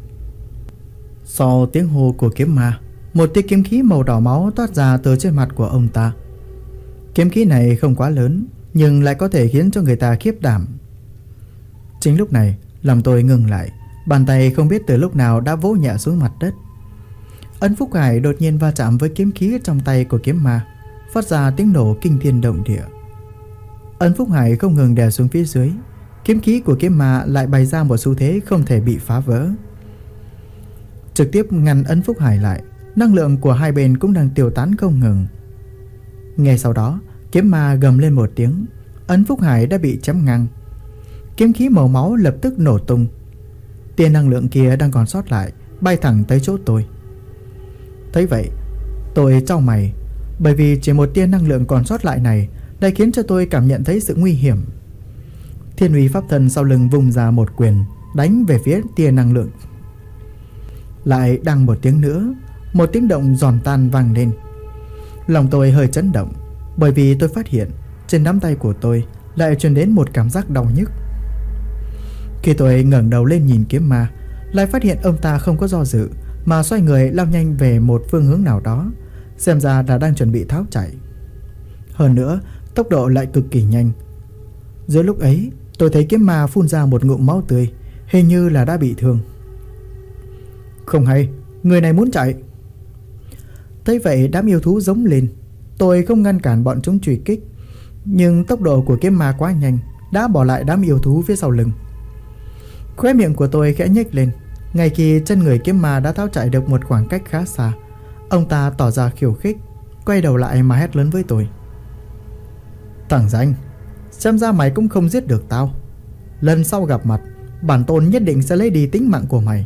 Sau tiếng hô của kiếm ma, một tia kiếm khí màu đỏ máu toát ra từ trên mặt của ông ta. Kiếm khí này không quá lớn, nhưng lại có thể khiến cho người ta khiếp đảm. Chính lúc này, lòng tôi ngừng lại. Bàn tay không biết từ lúc nào đã vỗ nhẹ xuống mặt đất. Ấn Phúc Hải đột nhiên va chạm với kiếm khí trong tay của kiếm ma, phát ra tiếng nổ kinh thiên động địa. Ấn Phúc Hải không ngừng đè xuống phía dưới. Kiếm khí của kiếm ma lại bày ra một xu thế không thể bị phá vỡ, trực tiếp ngăn ấn Phúc Hải lại. Năng lượng của hai bên cũng đang tiêu tán không ngừng. Ngay sau đó, kiếm ma gầm lên một tiếng, ấn Phúc Hải đã bị chém ngang. Kiếm khí màu máu lập tức nổ tung. Tia năng lượng kia đang còn sót lại bay thẳng tới chỗ tôi. Thấy vậy, tôi chau mày, bởi vì chỉ một tia năng lượng còn sót lại này đã khiến cho tôi cảm nhận thấy sự nguy hiểm. Thiên Uy Pháp Thần sau lưng vung ra một quyền đánh về phía tia năng lượng. Lại đằng một tiếng nữa, một tiếng động giòn tan vang lên. Lòng tôi hơi chấn động, bởi vì tôi phát hiện trên nắm tay của tôi lại truyền đến một cảm giác đau nhức. Khi tôi ngẩng đầu lên nhìn kiếm ma, lại phát hiện ông ta không có do dự mà xoay người lao nhanh về một phương hướng nào đó, xem ra đã đang chuẩn bị tháo chạy. Hơn nữa tốc độ lại cực kỳ nhanh. Giữa lúc ấy tôi thấy kiếm ma phun ra một ngụm máu tươi, hình như là đã bị thương. Không hay, người này muốn chạy. Thấy vậy đám yêu thú giống lên. Tôi không ngăn cản bọn chúng truy kích, nhưng tốc độ của kiếm ma quá nhanh, đã bỏ lại đám yêu thú phía sau lưng. Khóe miệng của tôi khẽ nhếch lên. Ngay khi chân người kiếm ma đã tháo chạy được một khoảng cách khá xa, ông ta tỏ ra khiêu khích, quay đầu lại mà hét lớn với tôi. Thằng danh, xem ra mày cũng không giết được tao. Lần sau gặp mặt, bản tôn nhất định sẽ lấy đi tính mạng của mày.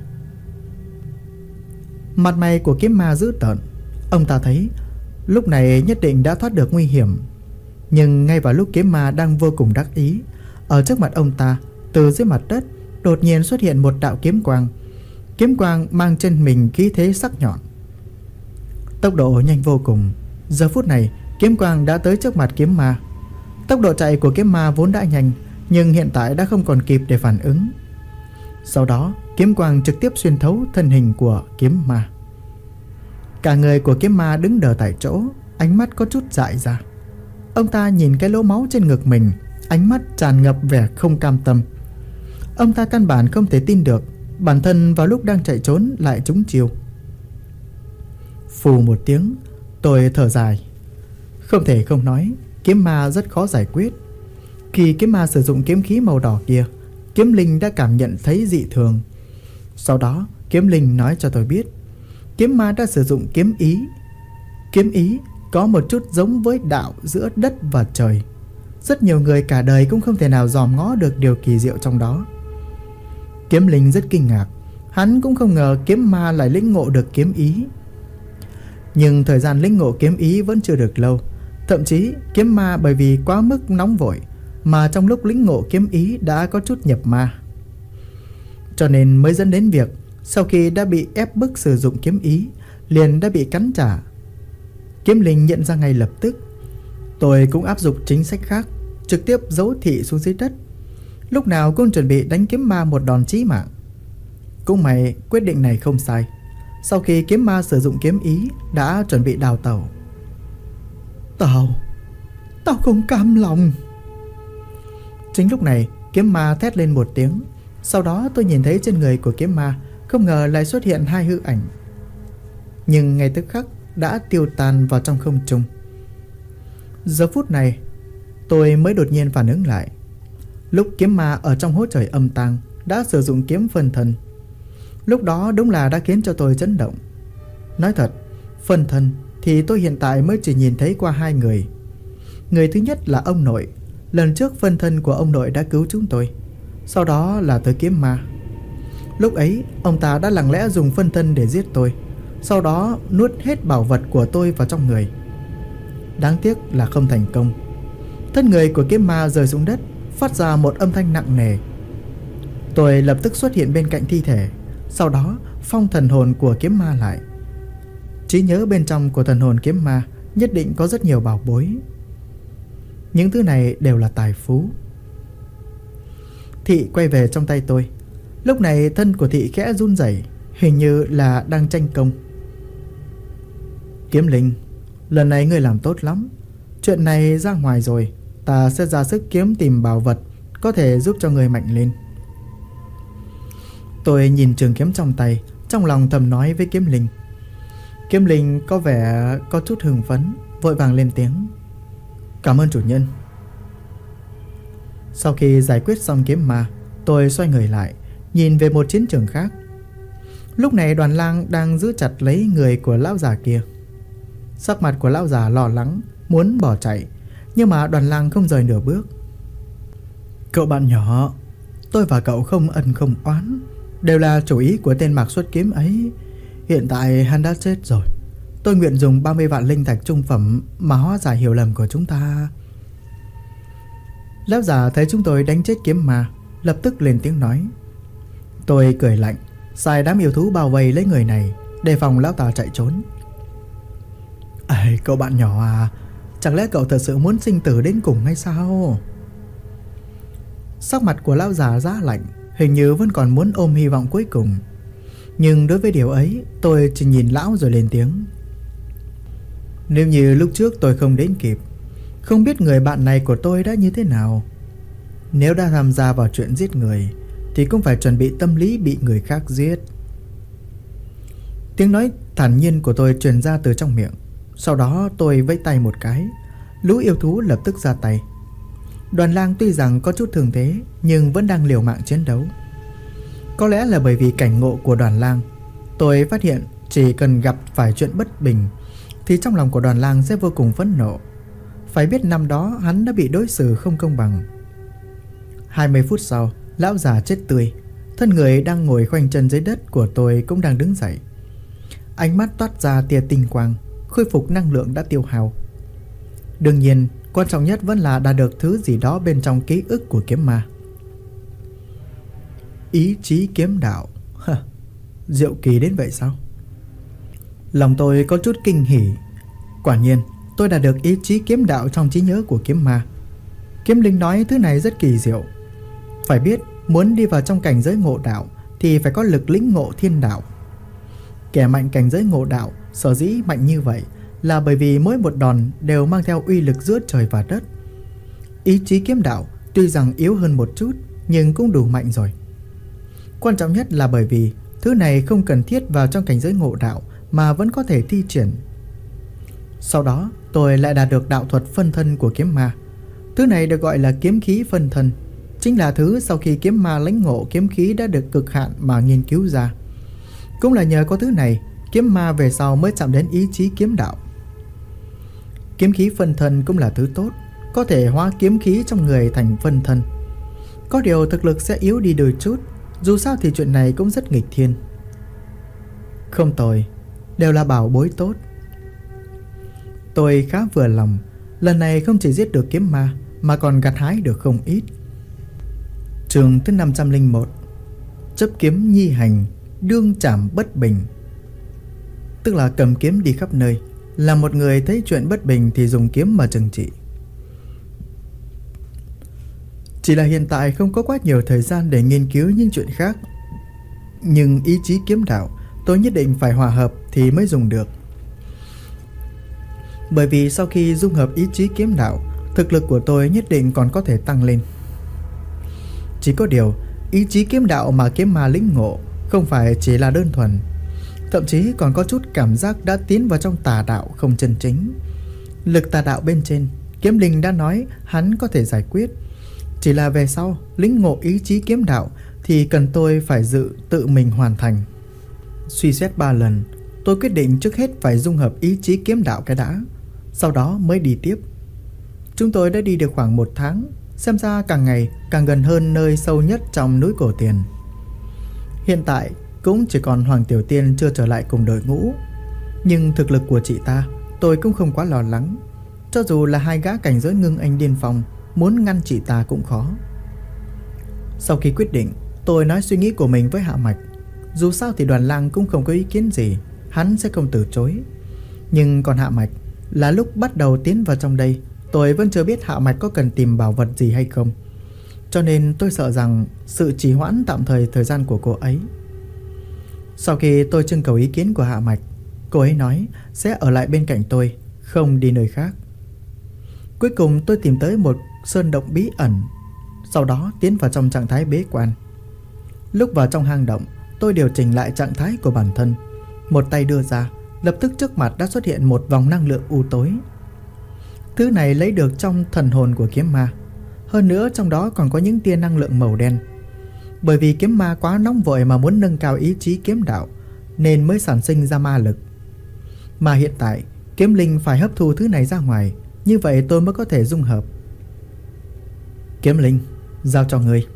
Mặt mày của kiếm ma dữ tợn. Ông ta thấy lúc này nhất định đã thoát được nguy hiểm. Nhưng ngay vào lúc kiếm ma đang vô cùng đắc ý, ở trước mặt ông ta, từ dưới mặt đất đột nhiên xuất hiện một đạo kiếm quang. Kiếm quang mang trên mình khí thế sắc nhọn, tốc độ nhanh vô cùng. Giờ phút này kiếm quang đã tới trước mặt kiếm ma. Tốc độ chạy của kiếm ma vốn đã nhanh, nhưng hiện tại đã không còn kịp để phản ứng. Sau đó kiếm quang trực tiếp xuyên thấu thân hình của kiếm ma. Cả người của kiếm ma đứng đờ tại chỗ, ánh mắt có chút dại ra. Ông ta nhìn cái lỗ máu trên ngực mình, ánh mắt tràn ngập vẻ không cam tâm. Ông ta căn bản không thể tin được bản thân vào lúc đang chạy trốn lại trúng chiêu. Phù một tiếng, tôi thở dài. Không thể không nói, kiếm ma rất khó giải quyết. Khi kiếm ma sử dụng kiếm khí màu đỏ kia, kiếm linh đã cảm nhận thấy dị thường. Sau đó kiếm linh nói cho tôi biết kiếm ma đã sử dụng kiếm ý. Kiếm ý có một chút giống với đạo giữa đất và trời. Rất nhiều người cả đời cũng không thể nào dòm ngó được điều kỳ diệu trong đó. Kiếm linh rất kinh ngạc. Hắn cũng không ngờ kiếm ma lại lĩnh ngộ được kiếm ý. Nhưng thời gian lĩnh ngộ kiếm ý vẫn chưa được lâu. Thậm chí kiếm ma bởi vì quá mức nóng vội mà trong lúc lĩnh ngộ kiếm ý đã có chút nhập ma, cho nên mới dẫn đến việc sau khi đã bị ép bức sử dụng kiếm ý liền đã bị cắn trả. Kiếm linh nhận ra ngay lập tức. Tôi cũng áp dụng chính sách khác, trực tiếp giấu thị xuống dưới đất, lúc nào cũng chuẩn bị đánh kiếm ma một đòn chí mạng. Cũng may quyết định này không sai. Sau khi kiếm ma sử dụng kiếm ý đã chuẩn bị đào tẩu. Tao không cam lòng. Chính lúc này kiếm ma thét lên một tiếng. Sau đó tôi nhìn thấy trên người của kiếm ma không ngờ lại xuất hiện hai hư ảnh, nhưng ngay tức khắc đã tiêu tan vào trong không trung. Giờ phút này tôi mới đột nhiên phản ứng lại. Lúc kiếm ma ở trong hố trời âm tang đã sử dụng kiếm phân thân, lúc đó đúng là đã khiến cho tôi chấn động. Nói thật, phân thân thì tôi hiện tại mới chỉ nhìn thấy qua hai người. Người thứ nhất là ông nội. Lần trước phân thân của ông nội đã cứu chúng tôi. Sau đó là tới kiếm ma. Lúc ấy ông ta đã lặng lẽ dùng phân thân để giết tôi, sau đó nuốt hết bảo vật của tôi vào trong người. Đáng tiếc là không thành công. Thân người của kiếm ma rơi xuống đất, phát ra một âm thanh nặng nề. Tôi lập tức xuất hiện bên cạnh thi thể. Sau đó phong thần hồn của kiếm ma lại. Trí nhớ bên trong của thần hồn kiếm ma nhất định có rất nhiều bảo bối. Những thứ này đều là tài phú. Thị quay về trong tay tôi. Lúc này thân của thị khẽ run rẩy, hình như là đang tranh công. Kiếm linh, lần này ngươi làm tốt lắm. Chuyện này ra ngoài rồi, ta sẽ ra sức kiếm tìm bảo vật có thể giúp cho ngươi mạnh lên. Tôi nhìn trường kiếm trong tay, trong lòng thầm nói với kiếm linh. Kiếm linh có vẻ có chút hưng phấn, vội vàng lên tiếng. Cảm ơn chủ nhân. Sau khi giải quyết xong kiếm ma, tôi xoay người lại, nhìn về một chiến trường khác. Lúc này Đoàn Lang đang giữ chặt lấy người của lão già kia. Sắc mặt của lão già lo lắng, muốn bỏ chạy, nhưng mà Đoàn Lang không rời nửa bước. Cậu bạn nhỏ, tôi và cậu không ân không oán, đều là chủ ý của tên Mạc Xuất Kiếm ấy. Hiện tại hắn đã chết rồi. Tôi nguyện dùng 30 vạn linh thạch trung phẩm mà hóa giải hiểu lầm của chúng ta. Lão già thấy chúng tôi đánh chết kiếm ma, lập tức lên tiếng nói. Tôi cười lạnh, sai đám yêu thú bao vây lấy người này, đề phòng lão ta chạy trốn. Cậu bạn nhỏ à, chẳng lẽ cậu thật sự muốn sinh tử đến cùng hay sao? Sắc mặt của lão già giá lạnh, hình như vẫn còn muốn ôm hy vọng cuối cùng. Nhưng đối với điều ấy, tôi chỉ nhìn lão rồi lên tiếng. Nếu như lúc trước tôi không đến kịp, Không biết người bạn này của tôi đã như thế nào. Nếu đã tham gia vào chuyện giết người thì cũng phải chuẩn bị tâm lý bị người khác giết. Tiếng nói thản nhiên của tôi truyền ra từ trong miệng. Sau đó tôi vẫy tay một cái, lũ yêu thú lập tức ra tay. Đoàn lang tuy rằng có chút thương thế nhưng vẫn đang liều mạng chiến đấu. Có lẽ là bởi vì cảnh ngộ của đoàn lang, tôi phát hiện chỉ cần gặp phải chuyện bất bình thì trong lòng của đoàn lang sẽ vô cùng phẫn nộ. Phải biết năm đó hắn đã bị đối xử không công bằng. 20 phút sau, lão già chết tươi. Thân người đang ngồi khoanh chân dưới đất của tôi cũng đang đứng dậy. Ánh mắt toát ra tia tinh quang, khôi phục năng lượng đã tiêu hao. Đương nhiên, quan trọng nhất vẫn là đạt được thứ gì đó bên trong ký ức của kiếm ma. Ý chí kiếm đạo. Diệu kỳ đến vậy sao? Lòng tôi có chút kinh hỉ. Quả nhiên, tôi đạt được ý chí kiếm đạo trong trí nhớ của kiếm ma. Kiếm linh nói thứ này rất kỳ diệu. Phải biết, muốn đi vào trong cảnh giới ngộ đạo thì phải có lực lĩnh ngộ thiên đạo. Kẻ mạnh cảnh giới ngộ đạo sở dĩ mạnh như vậy là bởi vì mỗi một đòn đều mang theo uy lực giữa trời và đất. Ý chí kiếm đạo tuy rằng yếu hơn một chút nhưng cũng đủ mạnh rồi. Quan trọng nhất là bởi vì thứ này không cần thiết vào trong cảnh giới ngộ đạo mà vẫn có thể thi triển. Sau đó tôi lại đạt được đạo thuật phân thân của kiếm ma. Thứ này được gọi là kiếm khí phân thân, chính là thứ sau khi kiếm ma lãnh ngộ kiếm khí đã được cực hạn mà nghiên cứu ra. Cũng là nhờ có thứ này, kiếm ma về sau mới chạm đến ý chí kiếm đạo. Kiếm khí phân thân cũng là thứ tốt, có thể hóa kiếm khí trong người thành phân thân. Có điều thực lực sẽ yếu đi đôi chút, dù sao thì chuyện này cũng rất nghịch thiên. Không tồi, đều là bảo bối tốt. Tôi khá vừa lòng, lần này không chỉ giết được kiếm ma mà còn gặt hái được không ít. Chương thứ 501. Chấp kiếm nhi hành, đương trảm bất bình. Tức là cầm kiếm đi khắp nơi, là một người thấy chuyện bất bình thì dùng kiếm mà trừng trị. Chỉ là hiện tại không có quá nhiều thời gian để nghiên cứu những chuyện khác. Nhưng ý chí kiếm đạo tôi nhất định phải hòa hợp thì mới dùng được. Bởi vì sau khi dung hợp ý chí kiếm đạo, thực lực của tôi nhất định còn có thể tăng lên. Chỉ có điều, ý chí kiếm đạo mà kiếm ma lĩnh ngộ không phải chỉ là đơn thuần, thậm chí còn có chút cảm giác đã tiến vào trong tà đạo không chân chính. Lực tà đạo bên trên, kiếm linh đã nói hắn có thể giải quyết. Chỉ là về sau lĩnh ngộ ý chí kiếm đạo thì cần tôi phải tự mình hoàn thành. Suy xét 3 lần, tôi quyết định trước hết phải dung hợp ý chí kiếm đạo cái đã, sau đó mới đi tiếp. Chúng tôi đã đi được khoảng 1 tháng, xem ra càng ngày càng gần hơn nơi sâu nhất trong núi Cổ Tiền. Hiện tại cũng chỉ còn Hoàng Tiểu Tiên chưa trở lại cùng đội ngũ. Nhưng thực lực của chị ta tôi cũng không quá lo lắng. Cho dù là 2 gã cảnh giới ngưng anh điên phong, muốn ngăn chị ta cũng khó. Sau khi quyết định, tôi nói suy nghĩ của mình với Hạ Mạch. Dù sao thì Đoàn Lang cũng không có ý kiến gì, hắn sẽ không từ chối. Nhưng còn Hạ Mạch, là lúc bắt đầu tiến vào trong đây, tôi vẫn chưa biết Hạ Mạch có cần tìm bảo vật gì hay không. Cho nên tôi sợ rằng sự trì hoãn tạm thời gian của cô ấy. Sau khi tôi trưng cầu ý kiến của Hạ Mạch, cô ấy nói sẽ ở lại bên cạnh tôi, không đi nơi khác. Cuối cùng tôi tìm tới một sơn động bí ẩn, sau đó tiến vào trong trạng thái bế quan. Lúc vào trong hang động, tôi điều chỉnh lại trạng thái của bản thân. Một tay đưa ra, lập tức trước mặt đã xuất hiện một vòng năng lượng u tối. Thứ này lấy được trong thần hồn của kiếm ma. Hơn nữa trong đó còn có những tia năng lượng màu đen. Bởi vì kiếm ma quá nóng vội mà muốn nâng cao ý chí kiếm đạo, nên mới sản sinh ra ma lực. Mà hiện tại kiếm linh phải hấp thu thứ này ra ngoài, như vậy tôi mới có thể dung hợp. Kiếm linh, giao cho ngươi.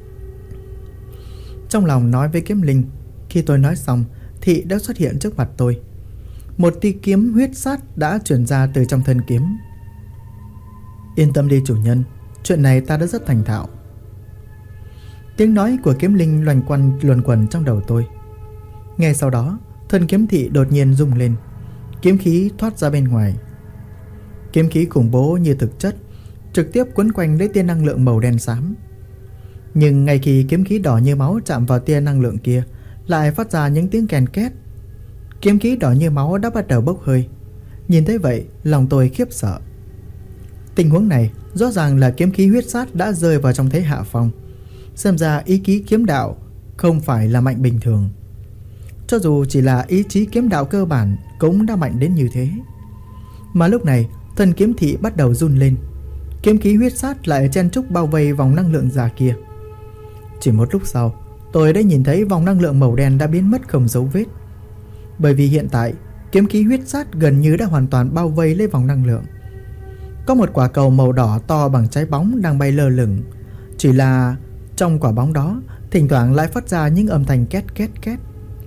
Trong lòng nói với kiếm linh. Khi tôi nói xong, thị đã xuất hiện trước mặt tôi. Một tia kiếm huyết sát đã truyền ra từ trong thân kiếm. Yên tâm đi chủ nhân, chuyện này ta đã rất thành thạo. Tiếng nói của kiếm linh luẩn quẩn trong đầu tôi. Ngay sau đó, thân kiếm thị đột nhiên rung lên, kiếm khí thoát ra bên ngoài. Kiếm khí khủng bố như thực chất, trực tiếp quấn quanh lấy tia năng lượng màu đen xám. Nhưng ngay khi kiếm khí đỏ như máu chạm vào tia năng lượng kia, lại phát ra những tiếng kèn két. Kiếm khí đỏ như máu đã bắt đầu bốc hơi. Nhìn thấy vậy, lòng tôi khiếp sợ. Tình huống này rõ ràng là kiếm khí huyết sát đã rơi vào trong thế hạ phong. Xem ra ý chí kiếm đạo không phải là mạnh bình thường. Cho dù chỉ là ý chí kiếm đạo cơ bản cũng đã mạnh đến như thế. Mà lúc này thần kiếm thị bắt đầu run lên. Kiếm khí huyết sát lại chen chúc bao vây vòng năng lượng già kia. Chỉ một lúc sau, tôi đã nhìn thấy vòng năng lượng màu đen đã biến mất không dấu vết. Bởi vì hiện tại kiếm khí huyết sát gần như đã hoàn toàn bao vây lấy vòng năng lượng. Có một quả cầu màu đỏ to bằng trái bóng đang bay lơ lửng. Chỉ là trong quả bóng đó thỉnh thoảng lại phát ra những âm thanh két két két.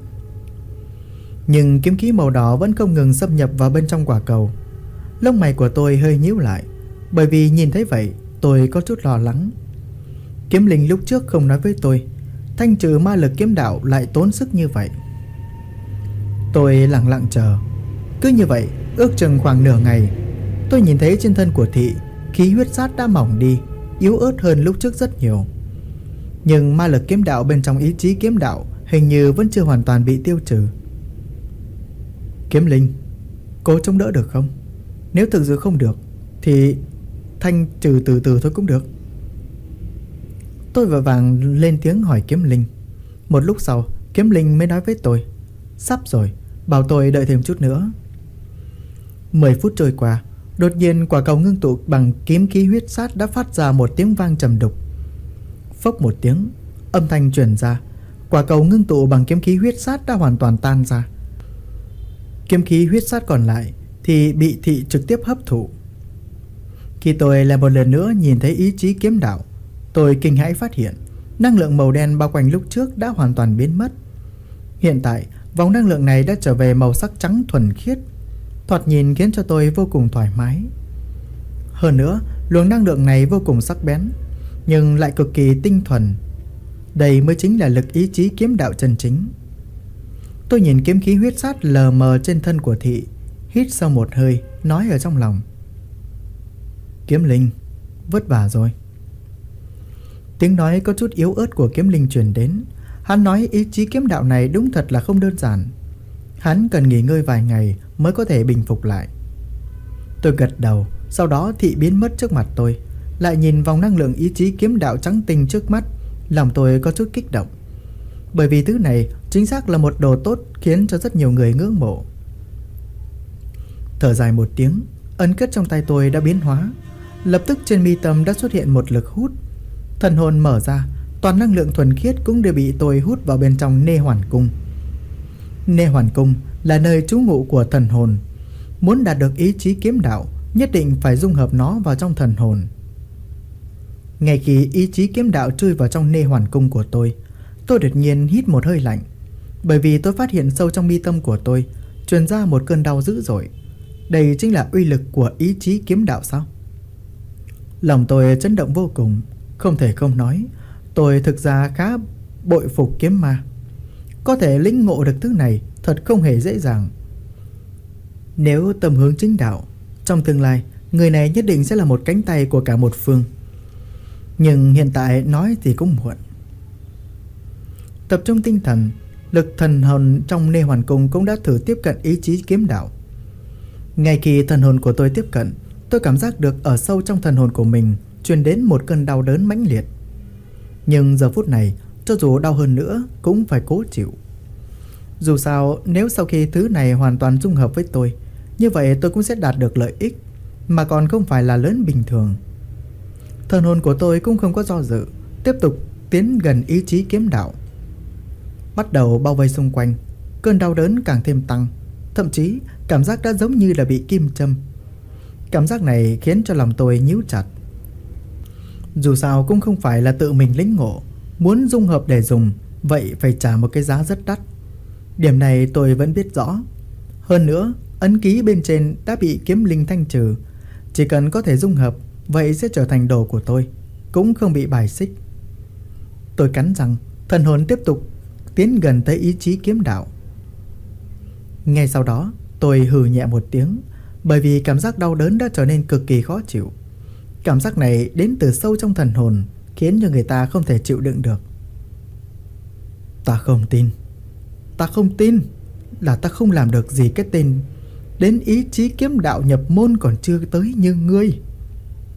Nhưng kiếm khí màu đỏ vẫn không ngừng xâm nhập vào bên trong quả cầu. Lông mày của tôi hơi nhíu lại. Bởi vì nhìn thấy vậy tôi có chút lo lắng. Kiếm linh lúc trước không nói với tôi thanh trừ ma lực kiếm đạo lại tốn sức như vậy. Tôi lặng lặng chờ. Cứ như vậy ước chừng khoảng nửa ngày, tôi nhìn thấy trên thân của thị khí huyết sát đã mỏng đi, yếu ớt hơn lúc trước rất nhiều. Nhưng ma lực kiếm đạo bên trong ý chí kiếm đạo hình như vẫn chưa hoàn toàn bị tiêu trừ. Kiếm linh, cố chống đỡ được không? Nếu thực sự không được thì thanh trừ từ từ thôi cũng được. Tôi vội vàng lên tiếng hỏi kiếm linh. Một lúc sau kiếm linh mới nói với tôi sắp rồi, bảo tôi đợi thêm chút nữa. 10 phút trôi qua, đột nhiên quả cầu ngưng tụ bằng kiếm khí huyết sát đã phát ra một tiếng vang trầm đục. Phốc một tiếng, âm thanh truyền ra. Quả cầu ngưng tụ bằng kiếm khí huyết sát đã hoàn toàn tan ra. Kiếm khí huyết sát còn lại thì bị thị trực tiếp hấp thụ. Khi tôi lại một lần nữa nhìn thấy ý chí kiếm đạo, tôi kinh hãi phát hiện năng lượng màu đen bao quanh lúc trước đã hoàn toàn biến mất. Hiện tại vòng năng lượng này đã trở về màu sắc trắng thuần khiết, thoạt nhìn khiến cho tôi vô cùng thoải mái. Hơn nữa luồng năng lượng này vô cùng sắc bén, nhưng lại cực kỳ tinh thuần. Đây mới chính là lực ý chí kiếm đạo chân chính. Tôi nhìn kiếm khí huyết sát lờ mờ trên thân của thị, hít sâu một hơi, nói ở trong lòng: Kiếm linh, vất vả rồi. Tiếng nói có chút yếu ớt của kiếm linh truyền đến. Hắn nói ý chí kiếm đạo này đúng thật là không đơn giản. Hắn cần nghỉ ngơi vài ngày mới có thể bình phục lại. Tôi gật đầu. Sau đó thị biến mất trước mặt tôi. Lại nhìn vòng năng lượng ý chí kiếm đạo trắng tinh trước mắt, lòng tôi có chút kích động. Bởi vì thứ này chính xác là một đồ tốt, khiến cho rất nhiều người ngưỡng mộ. Thở dài một tiếng, ấn kết trong tay tôi đã biến hóa. Lập tức trên mi tâm đã xuất hiện một lực hút. Thần hồn mở ra, toàn năng lượng thuần khiết cũng đều bị tôi hút vào bên trong Nê Hoàn Cung. Nê Hoàn Cung là nơi trú ngụ của thần hồn. Muốn đạt được ý chí kiếm đạo, nhất định phải dung hợp nó vào trong thần hồn. Ngay khi ý chí kiếm đạo chui vào trong Nê Hoàn Cung của tôi đột nhiên hít một hơi lạnh. Bởi vì tôi phát hiện sâu trong mi tâm của tôi truyền ra một cơn đau dữ dội. Đây chính là uy lực của ý chí kiếm đạo sao? Lòng tôi chấn động vô cùng. Không thể không nói, tôi thực ra khá bội phục kiếm ma. Có thể lĩnh ngộ được thứ này thật không hề dễ dàng. Nếu tâm hướng chính đạo, trong tương lai người này nhất định sẽ là một cánh tay của cả một phương. Nhưng hiện tại nói thì cũng muộn. Tập trung tinh thần, lực thần hồn trong Nê Hoàn Cung cũng đã thử tiếp cận ý chí kiếm đạo. Ngay khi thần hồn của tôi tiếp cận, tôi cảm giác được ở sâu trong thần hồn của mình truyền đến một cơn đau đớn mãnh liệt. Nhưng giờ phút này, cho dù đau hơn nữa cũng phải cố chịu. Dù sao, nếu sau khi thứ này hoàn toàn dung hợp với tôi, như vậy tôi cũng sẽ đạt được lợi ích, mà còn không phải là lớn bình thường. Thần hồn của tôi cũng không có do dự, tiếp tục tiến gần ý chí kiếm đạo. Bắt đầu bao vây xung quanh, cơn đau đớn càng thêm tăng, thậm chí cảm giác đã giống như là bị kim châm. Cảm giác này khiến cho lòng tôi nhíu chặt. Dù sao cũng không phải là tự mình lĩnh ngộ, muốn dung hợp để dùng, vậy phải trả một cái giá rất đắt. Điểm này tôi vẫn biết rõ. Hơn nữa, ấn ký bên trên đã bị kiếm linh thanh trừ. Chỉ cần có thể dung hợp, vậy sẽ trở thành đồ của tôi, cũng không bị bài xích. Tôi cắn răng, thần hồn tiếp tục tiến gần tới ý chí kiếm đạo. Ngay sau đó, tôi hừ nhẹ một tiếng, bởi vì cảm giác đau đớn đã trở nên cực kỳ khó chịu. Cảm giác này đến từ sâu trong thần hồn, khiến cho người ta không thể chịu đựng được. Ta không tin là ta không làm được gì cái tên đến ý chí kiếm đạo nhập môn còn chưa tới như ngươi.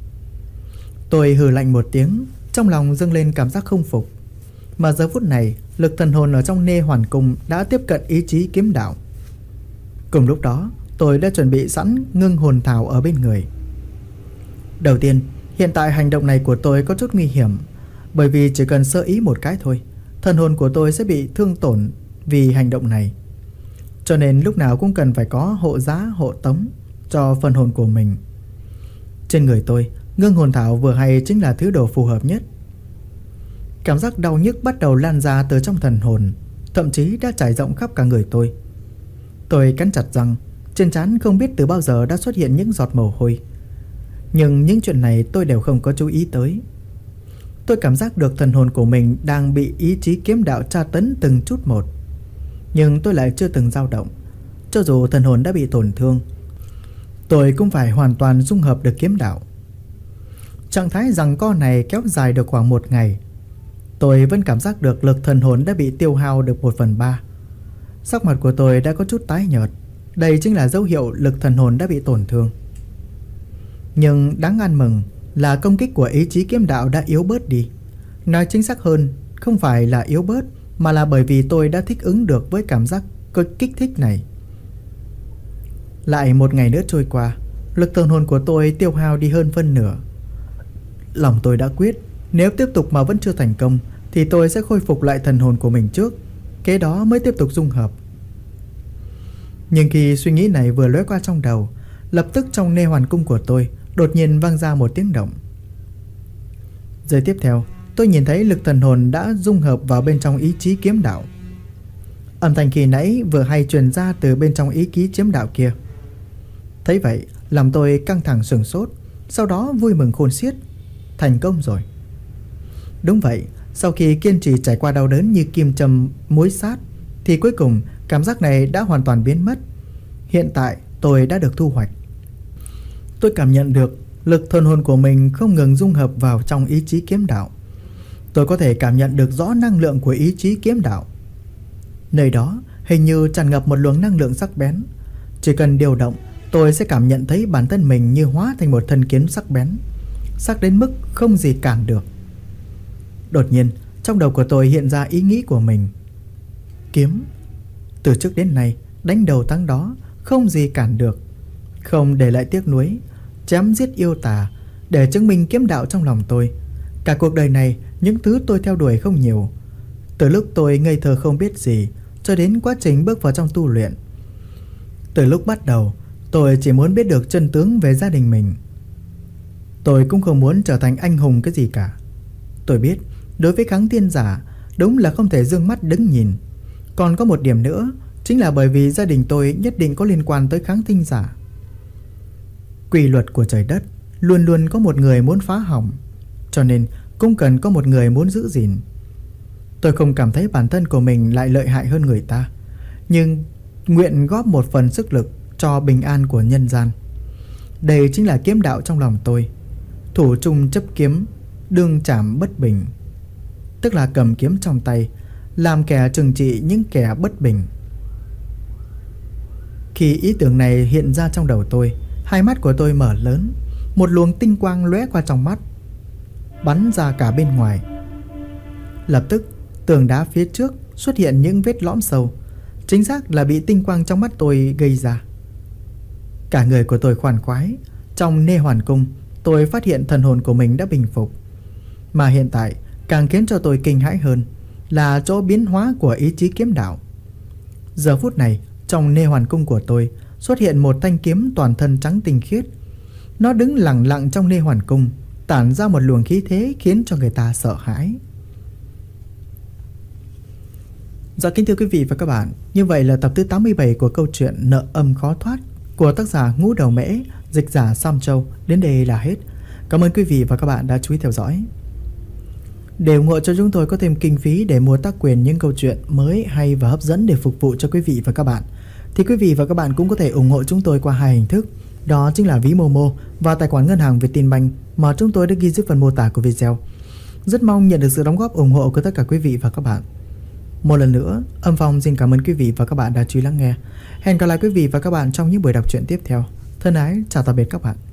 Tôi hừ lạnh một tiếng, trong lòng dâng lên cảm giác không phục. Mà giờ phút này, lực thần hồn ở trong Nê Hoàn Cung đã tiếp cận ý chí kiếm đạo. Cùng lúc đó, tôi đã chuẩn bị sẵn ngưng hồn thảo ở bên người. Đầu tiên, hiện tại hành động này của tôi có chút nguy hiểm, bởi vì chỉ cần sơ ý một cái thôi, thần hồn của tôi sẽ bị thương tổn vì hành động này. Cho nên lúc nào cũng cần phải có hộ giá hộ tống cho phần hồn của mình. Trên người tôi, ngưng hồn thảo vừa hay chính là thứ đồ phù hợp nhất. Cảm giác đau nhức bắt đầu lan ra từ trong thần hồn, thậm chí đã trải rộng khắp cả người tôi. Tôi cắn chặt răng, trên trán không biết từ bao giờ đã xuất hiện những giọt mồ hôi. Nhưng những chuyện này tôi đều không có chú ý tới. Tôi cảm giác được thần hồn của mình đang bị ý chí kiếm đạo tra tấn từng chút một. Nhưng tôi lại chưa từng dao động. Cho dù thần hồn đã bị tổn thương, tôi cũng phải hoàn toàn dung hợp được kiếm đạo. Trạng thái giằng co này kéo dài được khoảng 1 ngày. Tôi vẫn cảm giác được lực thần hồn đã bị tiêu hao được 1/3. Sắc mặt của tôi đã có chút tái nhợt. Đây chính là dấu hiệu lực thần hồn đã bị tổn thương. Nhưng đáng ăn mừng là công kích của ý chí kiếm đạo đã yếu bớt đi. Nói chính xác hơn, không phải là yếu bớt, mà là bởi vì tôi đã thích ứng được với cảm giác kích thích này. Lại 1 ngày nữa trôi qua, lực thần hồn của tôi tiêu hao đi hơn phân nửa. Lòng tôi đã quyết, nếu tiếp tục mà vẫn chưa thành công thì tôi sẽ khôi phục lại thần hồn của mình trước, kế đó mới tiếp tục dung hợp. Nhưng khi suy nghĩ này vừa lóe qua trong đầu, lập tức trong Nê Hoàn Cung của tôi đột nhiên vang ra một tiếng động. Giây tiếp theo, tôi nhìn thấy lực thần hồn đã dung hợp vào bên trong ý chí kiếm đạo. Âm thanh khi nãy vừa hay truyền ra từ bên trong ý chí kiếm đạo kia. Thấy vậy, lòng tôi căng thẳng sửng sốt, sau đó vui mừng khôn xiết. Thành công rồi. Đúng vậy, sau khi kiên trì trải qua đau đớn như kim châm muối sát, thì cuối cùng cảm giác này đã hoàn toàn biến mất. Hiện tại tôi đã được thu hoạch. Tôi cảm nhận được lực thần hồn của mình không ngừng dung hợp vào trong ý chí kiếm đạo. Tôi có thể cảm nhận được rõ năng lượng của ý chí kiếm đạo. Nơi đó hình như tràn ngập một luồng năng lượng sắc bén. Chỉ cần điều động, tôi sẽ cảm nhận thấy bản thân mình như hóa thành một thân kiếm sắc bén, sắc đến mức không gì cản được. Đột nhiên, trong đầu của tôi hiện ra ý nghĩ của mình. Kiếm. Từ trước đến nay, đánh đầu thắng đó, không gì cản được. Không để lại tiếc nuối, chém giết yêu tà, để chứng minh kiếm đạo trong lòng tôi. Cả cuộc đời này, những thứ tôi theo đuổi không nhiều. Từ lúc tôi ngây thơ không biết gì, cho đến quá trình bước vào trong tu luyện. Từ lúc bắt đầu, tôi chỉ muốn biết được chân tướng về gia đình mình. Tôi cũng không muốn trở thành anh hùng cái gì cả. Tôi biết, đối với kháng thiên giả, đúng là không thể dương mắt đứng nhìn. Còn có một điểm nữa, chính là bởi vì gia đình tôi nhất định có liên quan tới kháng thiên giả. Quy luật của trời đất, luôn luôn có một người muốn phá hỏng, cho nên cũng cần có một người muốn giữ gìn. Tôi không cảm thấy bản thân của mình lại lợi hại hơn người ta, nhưng nguyện góp một phần sức lực cho bình an của nhân gian. Đây chính là kiếm đạo trong lòng tôi. Thủ trung chấp kiếm, đương trảm bất bình. Tức là cầm kiếm trong tay, làm kẻ trừng trị những kẻ bất bình. Khi ý tưởng này hiện ra trong đầu tôi, hai mắt của tôi mở lớn. Một luồng tinh quang lóe qua trong mắt, bắn ra cả bên ngoài. Lập tức, tường đá phía trước xuất hiện những vết lõm sâu, chính xác là bị tinh quang trong mắt tôi gây ra. Cả người của tôi khoan khoái. Trong Nê Hoàn Cung, tôi phát hiện thần hồn của mình đã bình phục. Mà hiện tại, càng khiến cho tôi kinh hãi hơn là chỗ biến hóa của ý chí kiếm đạo. Giờ phút này, trong Nê Hoàn Cung của tôi xuất hiện một thanh kiếm toàn thân trắng tinh khiết. Nó đứng lặng lặng trong Nê Hoàn Cung, tản ra một luồng khí thế khiến cho người ta sợ hãi. Dạ kính thưa quý vị và các bạn, như vậy là tập thứ 87 của câu chuyện Nợ Âm Khó Thoát của tác giả Ngũ Đầu Mễ, dịch giả Sam Châu đến đây là hết. Cảm ơn quý vị và các bạn đã chú ý theo dõi. Để ủng hộ cho chúng tôi có thêm kinh phí để mua tác quyền những câu chuyện mới hay và hấp dẫn để phục vụ cho quý vị và các bạn, thì quý vị và các bạn cũng có thể ủng hộ chúng tôi qua hai hình thức. Đó chính là ví Momo và tài khoản ngân hàng Vietinbank mà chúng tôi đã ghi dưới phần mô tả của video. Rất mong nhận được sự đóng góp ủng hộ của tất cả quý vị và các bạn. Một lần nữa, Âm Phong xin cảm ơn quý vị và các bạn đã chú ý lắng nghe. Hẹn gặp lại quý vị và các bạn trong những buổi đọc truyện tiếp theo. Thân ái, chào tạm biệt các bạn.